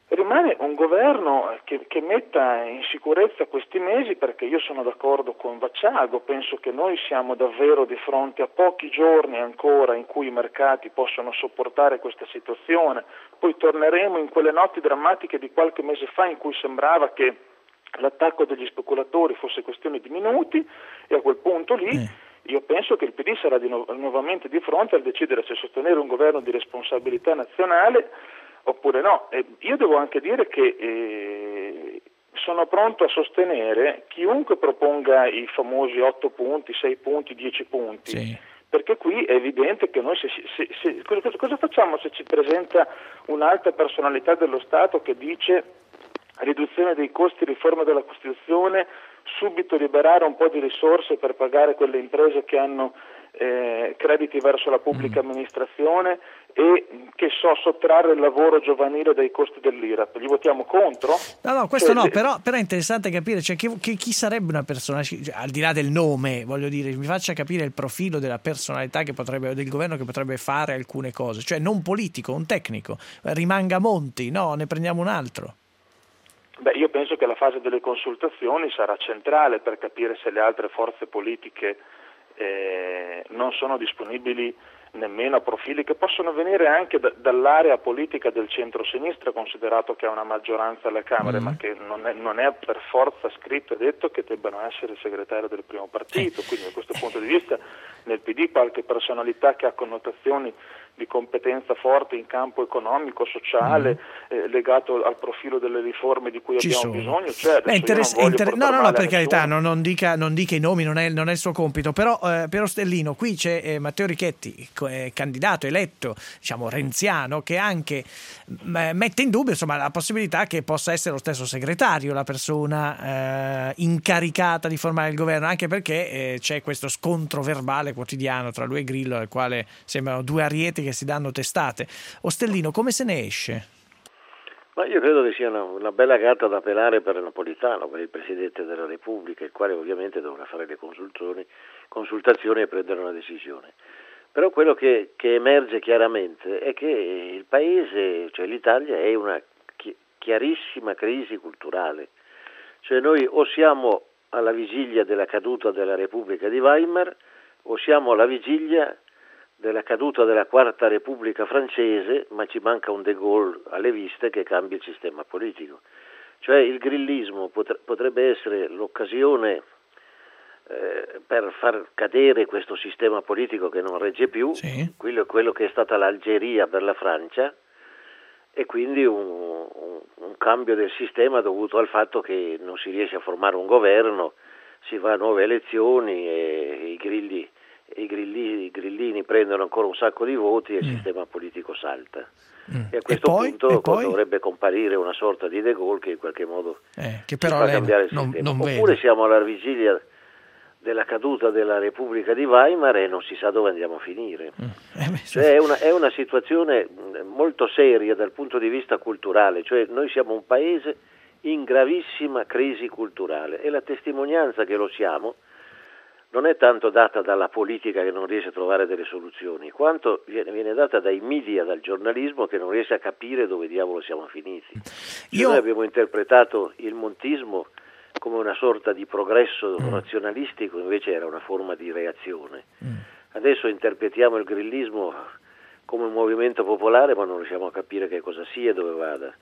rimane un governo che metta in sicurezza questi mesi, perché io sono d'accordo con Vacciago, penso che noi siamo davvero di fronte a pochi giorni ancora in cui i mercati possono sopportare questa situazione, poi torneremo in quelle notti drammatiche di qualche mese fa in cui sembrava che l'attacco degli speculatori fosse questione di minuti, e a quel punto lì io penso che il PD sarà nuovamente di fronte a decidere se sostenere un governo di responsabilità nazionale oppure no. Io devo anche dire che sono pronto a sostenere chiunque proponga i famosi 8 punti, 6 punti, 10 punti. Sì. Perché qui è evidente che noi cosa facciamo se ci presenta un'alta personalità dello Stato che dice riduzione dei costi, riforma della Costituzione, subito liberare un po' di risorse per pagare quelle imprese che hanno crediti verso la pubblica amministrazione e sottrarre il lavoro giovanile dai costi dell'IRAP. Gli votiamo contro? No, questo no, però è interessante capire, cioè, chi sarebbe una persona, al di là del nome, voglio dire, mi faccia capire il profilo della personalità del governo che potrebbe fare alcune cose, cioè non politico, un tecnico. Rimanga Monti, no, ne prendiamo un altro. Beh, io penso che la fase delle consultazioni sarà centrale per capire se le altre forze politiche non sono disponibili nemmeno a profili che possono venire anche dall'area politica del centro-sinistra, considerato che ha una maggioranza alle Camere, ma che non è per forza scritto e detto che debbano essere il segretario del primo partito. Quindi da questo punto di vista nel PD qualche personalità che ha connotazioni di competenza forte in campo economico, sociale, legato al profilo delle riforme di cui abbiamo bisogno. Cioè, no, per carità, non dica i nomi, non è il suo compito, però per Ostellino qui c'è Matteo Richetti, candidato eletto, diciamo renziano, che anche mette in dubbio insomma la possibilità che possa essere lo stesso segretario la persona incaricata di formare il governo, anche perché c'è questo scontro verbale quotidiano tra lui e Grillo, al quale sembrano due arieti che si danno testate. Ostellino, come se ne esce? Ma io credo che sia una bella carta da pelare per Napolitano, per il Presidente della Repubblica, il quale ovviamente dovrà fare le consultazioni e prendere una decisione. Però quello che emerge chiaramente è che il Paese, cioè l'Italia, è una chiarissima crisi culturale. Cioè noi o siamo alla vigilia della caduta della Repubblica di Weimar o siamo alla vigilia della caduta della Quarta Repubblica francese, ma ci manca un De Gaulle alle viste che cambia il sistema politico. Cioè il grillismo potrebbe essere l'occasione per far cadere questo sistema politico che non regge più, sì. quello che è stata l'Algeria per la Francia, e quindi un cambio del sistema dovuto al fatto che non si riesce a formare un governo, si va a nuove elezioni e i grillini prendono ancora un sacco di voti e il sistema politico salta. E a questo punto dovrebbe comparire una sorta di De Gaulle che in qualche modo che però fa cambiare il sistema. Oppure vede. Siamo alla vigilia della caduta della Repubblica di Weimar e non si sa dove andiamo a finire. Cioè è una situazione molto seria dal punto di vista culturale, cioè noi siamo un paese in gravissima crisi culturale e la testimonianza che lo siamo non è tanto data dalla politica che non riesce a trovare delle soluzioni, quanto viene data dai media, dal giornalismo che non riesce a capire dove diavolo siamo finiti. Noi abbiamo interpretato il montismo come una sorta di progresso razionalistico, invece era una forma di reazione. Adesso interpretiamo il grillismo come un movimento popolare, ma non riusciamo a capire che cosa sia e dove vada.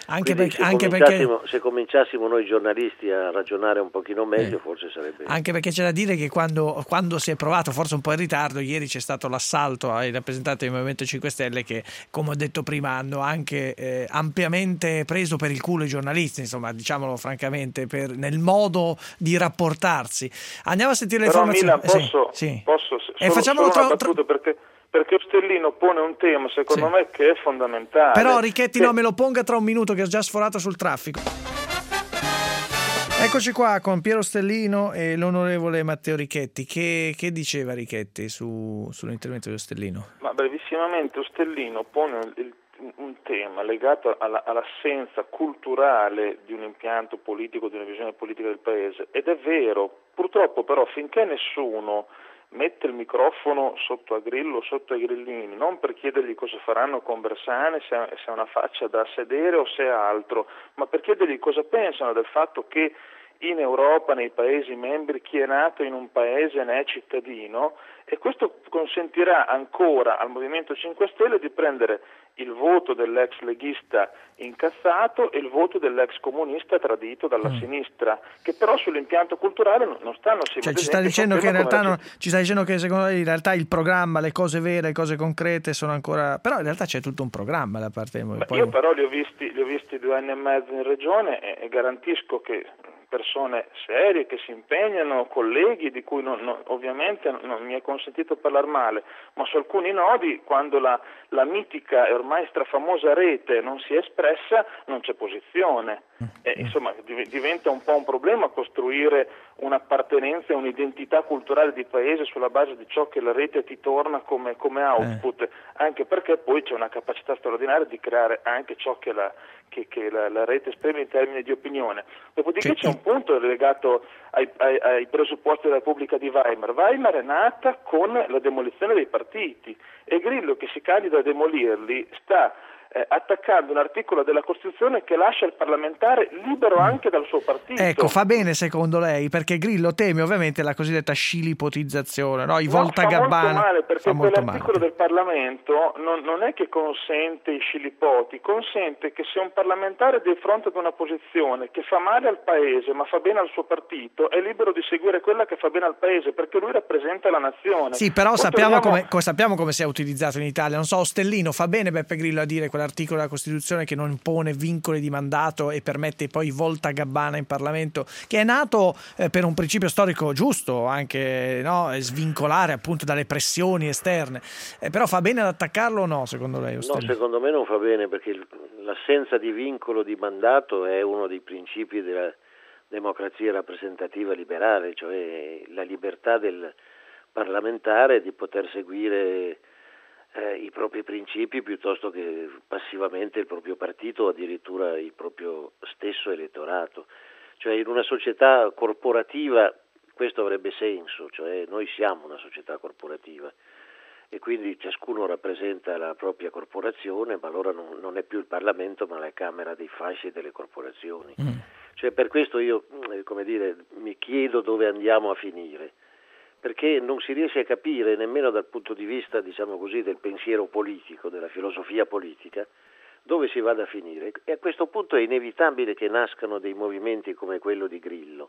Se cominciassimo noi giornalisti a ragionare un pochino meglio, forse sarebbe... Anche perché c'è da dire che quando si è provato, forse un po' in ritardo, ieri c'è stato l'assalto ai rappresentanti del Movimento 5 Stelle che, come ho detto prima, hanno anche ampiamente preso per il culo i giornalisti, insomma, diciamolo francamente, nel modo di rapportarsi. Andiamo a sentire le informazioni. Milan, posso facciamolo perché Ostellino pone un tema secondo me che è fondamentale. Però Richetti me lo ponga tra un minuto che ho già sforato sul traffico. Eccoci qua con Piero Ostellino e l'onorevole Matteo Richetti. Che diceva Richetti sull'intervento di Ostellino? Ma brevissimamente Ostellino pone un tema legato all'assenza culturale di un impianto politico, di una visione politica del Paese, ed è vero, purtroppo però finché nessuno mette il microfono sotto a Grillo, sotto ai grillini, non per chiedergli cosa faranno con Bersani, se è una faccia da sedere o se è altro, ma per chiedergli cosa pensano del fatto che in Europa, nei Paesi membri, chi è nato in un paese ne è cittadino, e questo consentirà ancora al Movimento 5 Stelle di prendere il voto dell'ex leghista incazzato e il voto dell'ex comunista tradito dalla sinistra, che però sull'impianto culturale non stanno assieme. Cioè, ci sta dicendo che in realtà ci sta dicendo che secondo lei in realtà il programma, le cose vere, le cose concrete sono ancora, però in realtà c'è tutto un programma da parte del Movimento. Io però li ho visti 2 anni e mezzo in regione e garantisco che persone serie che si impegnano, colleghi di cui ovviamente non mi è consentito parlare male, ma su alcuni nodi, quando la mitica e ormai strafamosa rete non si è espressa, non c'è posizione. Insomma, diventa un po' un problema costruire un'appartenenza e un'identità culturale di paese sulla base di ciò che la rete ti torna come output, anche perché poi c'è una capacità straordinaria di creare anche ciò che la rete esprime in termini di opinione. Dopodiché c'è un punto legato ai presupposti della Repubblica di Weimar. Weimar è nata con la demolizione dei partiti e Grillo, che si candida a demolirli, sta attaccando un articolo della Costituzione che lascia il parlamentare libero anche dal suo partito. Ecco, fa bene secondo lei, perché Grillo teme ovviamente la cosiddetta scilipotizzazione, no? I voltagabbana. Fa molto male, perché quell'articolo del Parlamento non è che consente i scilipoti, consente che se un parlamentare di fronte ad una posizione che fa male al paese ma fa bene al suo partito, è libero di seguire quella che fa bene al paese, perché lui rappresenta la nazione. Sì, però sappiamo come sia utilizzato in Italia. Non so, Ostellino, fa bene Beppe Grillo a dire quell'articolo della Costituzione che non impone vincoli di mandato e permette poi voltagabbana in Parlamento, che è nato per un principio storico giusto, anche, no, svincolare appunto dalle pressioni esterne, però fa bene ad attaccarlo o no, secondo lei, Ostellino? No, secondo me non fa bene, perché l'assenza di vincolo di mandato è uno dei principi della democrazia rappresentativa liberale, cioè la libertà del parlamentare di poter seguire i propri principi piuttosto che passivamente il proprio partito o addirittura il proprio stesso elettorato. Cioè, in una società corporativa questo avrebbe senso, cioè noi siamo una società corporativa e quindi ciascuno rappresenta la propria corporazione, ma allora non è più il Parlamento ma la Camera dei fasci delle corporazioni. Cioè, per questo io, mi chiedo dove andiamo a finire, perché non si riesce a capire nemmeno dal punto di vista, diciamo così, del pensiero politico, della filosofia politica, dove si vada a finire. E a questo punto è inevitabile che nascano dei movimenti come quello di Grillo.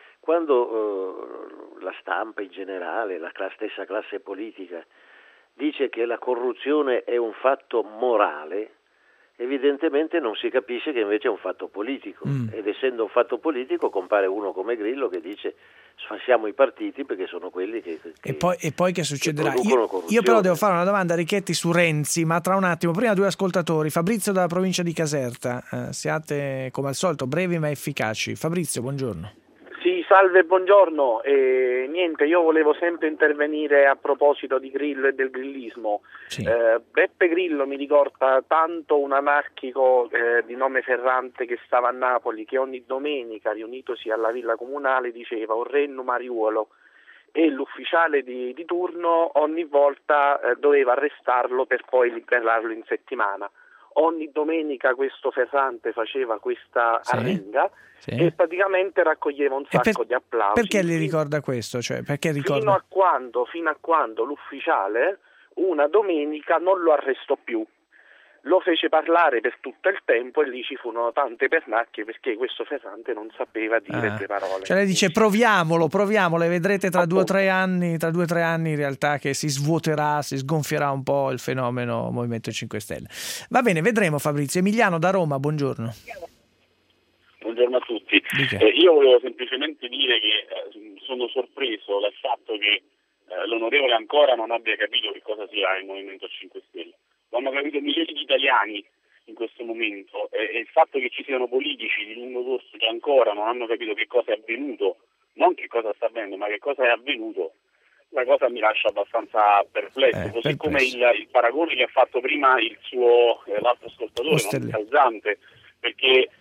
Quando la stampa in generale, la stessa classe politica, dice che la corruzione è un fatto morale, evidentemente non si capisce che invece è un fatto politico, ed essendo un fatto politico compare uno come Grillo che dice sfasciamo i partiti perché sono quelli che e poi che succederà? Io però devo fare una domanda a Richetti su Renzi, ma tra un attimo. Prima 2 ascoltatori. Fabrizio dalla provincia di Caserta, siate come al solito brevi ma efficaci. Fabrizio, buongiorno. Sì, salve, buongiorno. Niente, io volevo sempre intervenire a proposito di Grillo e del grillismo. Sì. Beppe Grillo mi ricorda tanto un anarchico di nome Ferrante che stava a Napoli, che ogni domenica, riunitosi alla villa comunale, diceva orrenno Mariuolo, e l'ufficiale di turno ogni volta doveva arrestarlo per poi liberarlo in settimana. Ogni domenica questo Ferrante faceva questa arenga. Sì. E praticamente raccoglieva un sacco di applausi. Perché le ricorda questo? Cioè, perché ricorda? Fino a quando l'ufficiale una domenica non lo arrestò più. Lo fece parlare per tutto il tempo e lì ci furono tante pernacchie perché questo Ferrante non sapeva dire 2 parole. Cioè lei dice proviamolo e vedrete tra 2 o 3 anni in realtà che si svuoterà, si sgonfierà un po' il fenomeno Movimento 5 Stelle. Va bene, vedremo. Fabrizio. Emiliano da Roma, buongiorno. Buongiorno a tutti. Io volevo semplicemente dire che sono sorpreso dal fatto che l'onorevole ancora non abbia capito che cosa sia il Movimento 5 Stelle. Lo hanno capito milioni di italiani in questo momento e il fatto che ci siano politici di lungo corso che ancora non hanno capito che cosa è avvenuto, non che cosa sta avvenendo, ma che cosa è avvenuto, la cosa mi lascia abbastanza perplesso, così come il paragone che ha fatto prima l'altro ascoltatore, non calzante, perché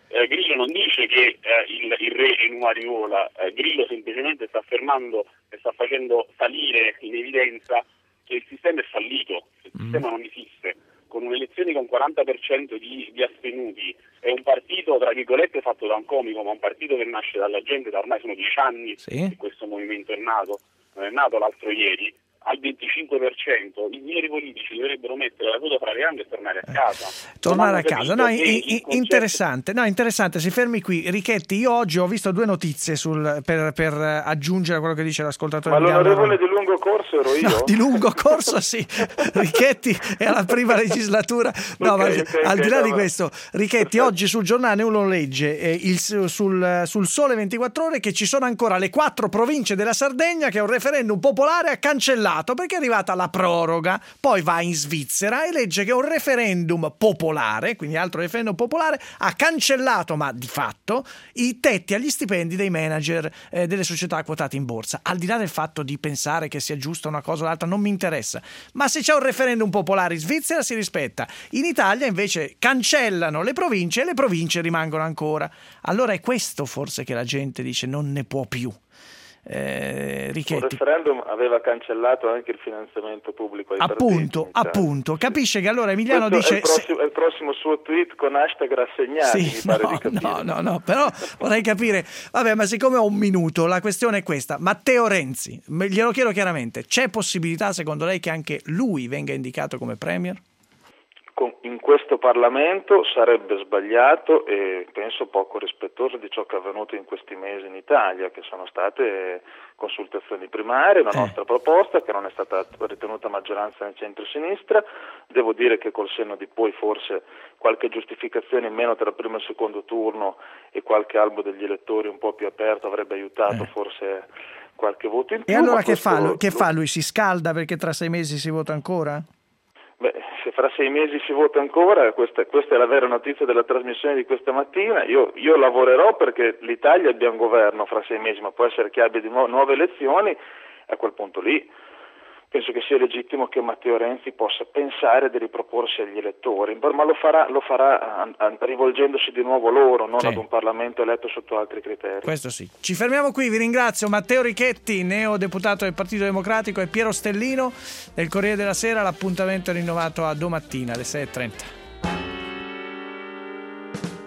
Grillo non dice che il re è in una riola, Grillo semplicemente sta affermando e sta facendo salire in evidenza che il sistema è fallito, il sistema non esiste. Con un'elezione con 40% di astenuti è un partito, tra virgolette, fatto da un comico, ma un partito che nasce dalla gente da ormai sono 10 anni che questo movimento è nato, non è nato l'altro ieri, al 25%, i miei politici dovrebbero mettere la coda fra le gambe e tornare a casa. Tornare a casa, no, interessante, si fermi qui. Richetti, io oggi ho visto due notizie per aggiungere a quello che dice l'ascoltatore. Ma l'onorevole di lungo corso ero io? No, di lungo corso sì, Richetti è alla prima legislatura. No, okay, al di là di questo, Richetti, oggi sul giornale uno legge sul Sole 24 Ore che ci sono ancora le 4 province della Sardegna che un referendum popolare ha cancellato perché è arrivata la proroga. Poi va in Svizzera e legge che un referendum popolare, quindi altro referendum popolare, ha cancellato, ma di fatto, i tetti agli stipendi dei manager delle società quotate in borsa. Al di là del fatto di pensare che sia giusta una cosa o l'altra, non mi interessa, ma se c'è un referendum popolare in Svizzera si rispetta. In Italia invece cancellano le province e le province rimangono ancora. Allora è questo forse che la gente dice non ne può più. Richetti. Il referendum aveva cancellato anche il finanziamento pubblico ai appunto, capisce che allora Emiliano questo dice è il prossimo suo tweet con hashtag rassegnati, sì, mi pare di capire. No, però vorrei capire, vabbè, ma siccome ho un minuto, la questione è questa: Matteo Renzi, glielo chiedo chiaramente, c'è possibilità secondo lei che anche lui venga indicato come premier? In questo Parlamento sarebbe sbagliato e penso poco rispettoso di ciò che è avvenuto in questi mesi in Italia, che sono state consultazioni primarie, una nostra proposta che non è stata ritenuta maggioranza nel centro-sinistra. Devo dire che col senno di poi forse qualche giustificazione in meno tra il primo e il secondo turno e qualche albo degli elettori un po' più aperto avrebbe aiutato forse qualche voto in più. E allora che fa lui? Si scalda perché tra 6 mesi si vota ancora? Beh, se fra 6 mesi si vota ancora, questa è la vera notizia della trasmissione di questa mattina. Io lavorerò perché l'Italia abbia un governo fra 6 mesi, ma può essere che abbia di nuove elezioni. A quel punto lì penso che sia legittimo che Matteo Renzi possa pensare di riproporsi agli elettori, ma lo farà rivolgendosi di nuovo loro, non ad un Parlamento eletto sotto altri criteri. Questo sì. Ci fermiamo qui, vi ringrazio. Matteo Richetti, neodeputato del Partito Democratico, e Piero Stellino del Corriere della Sera. L'appuntamento è rinnovato a domattina alle 6:30.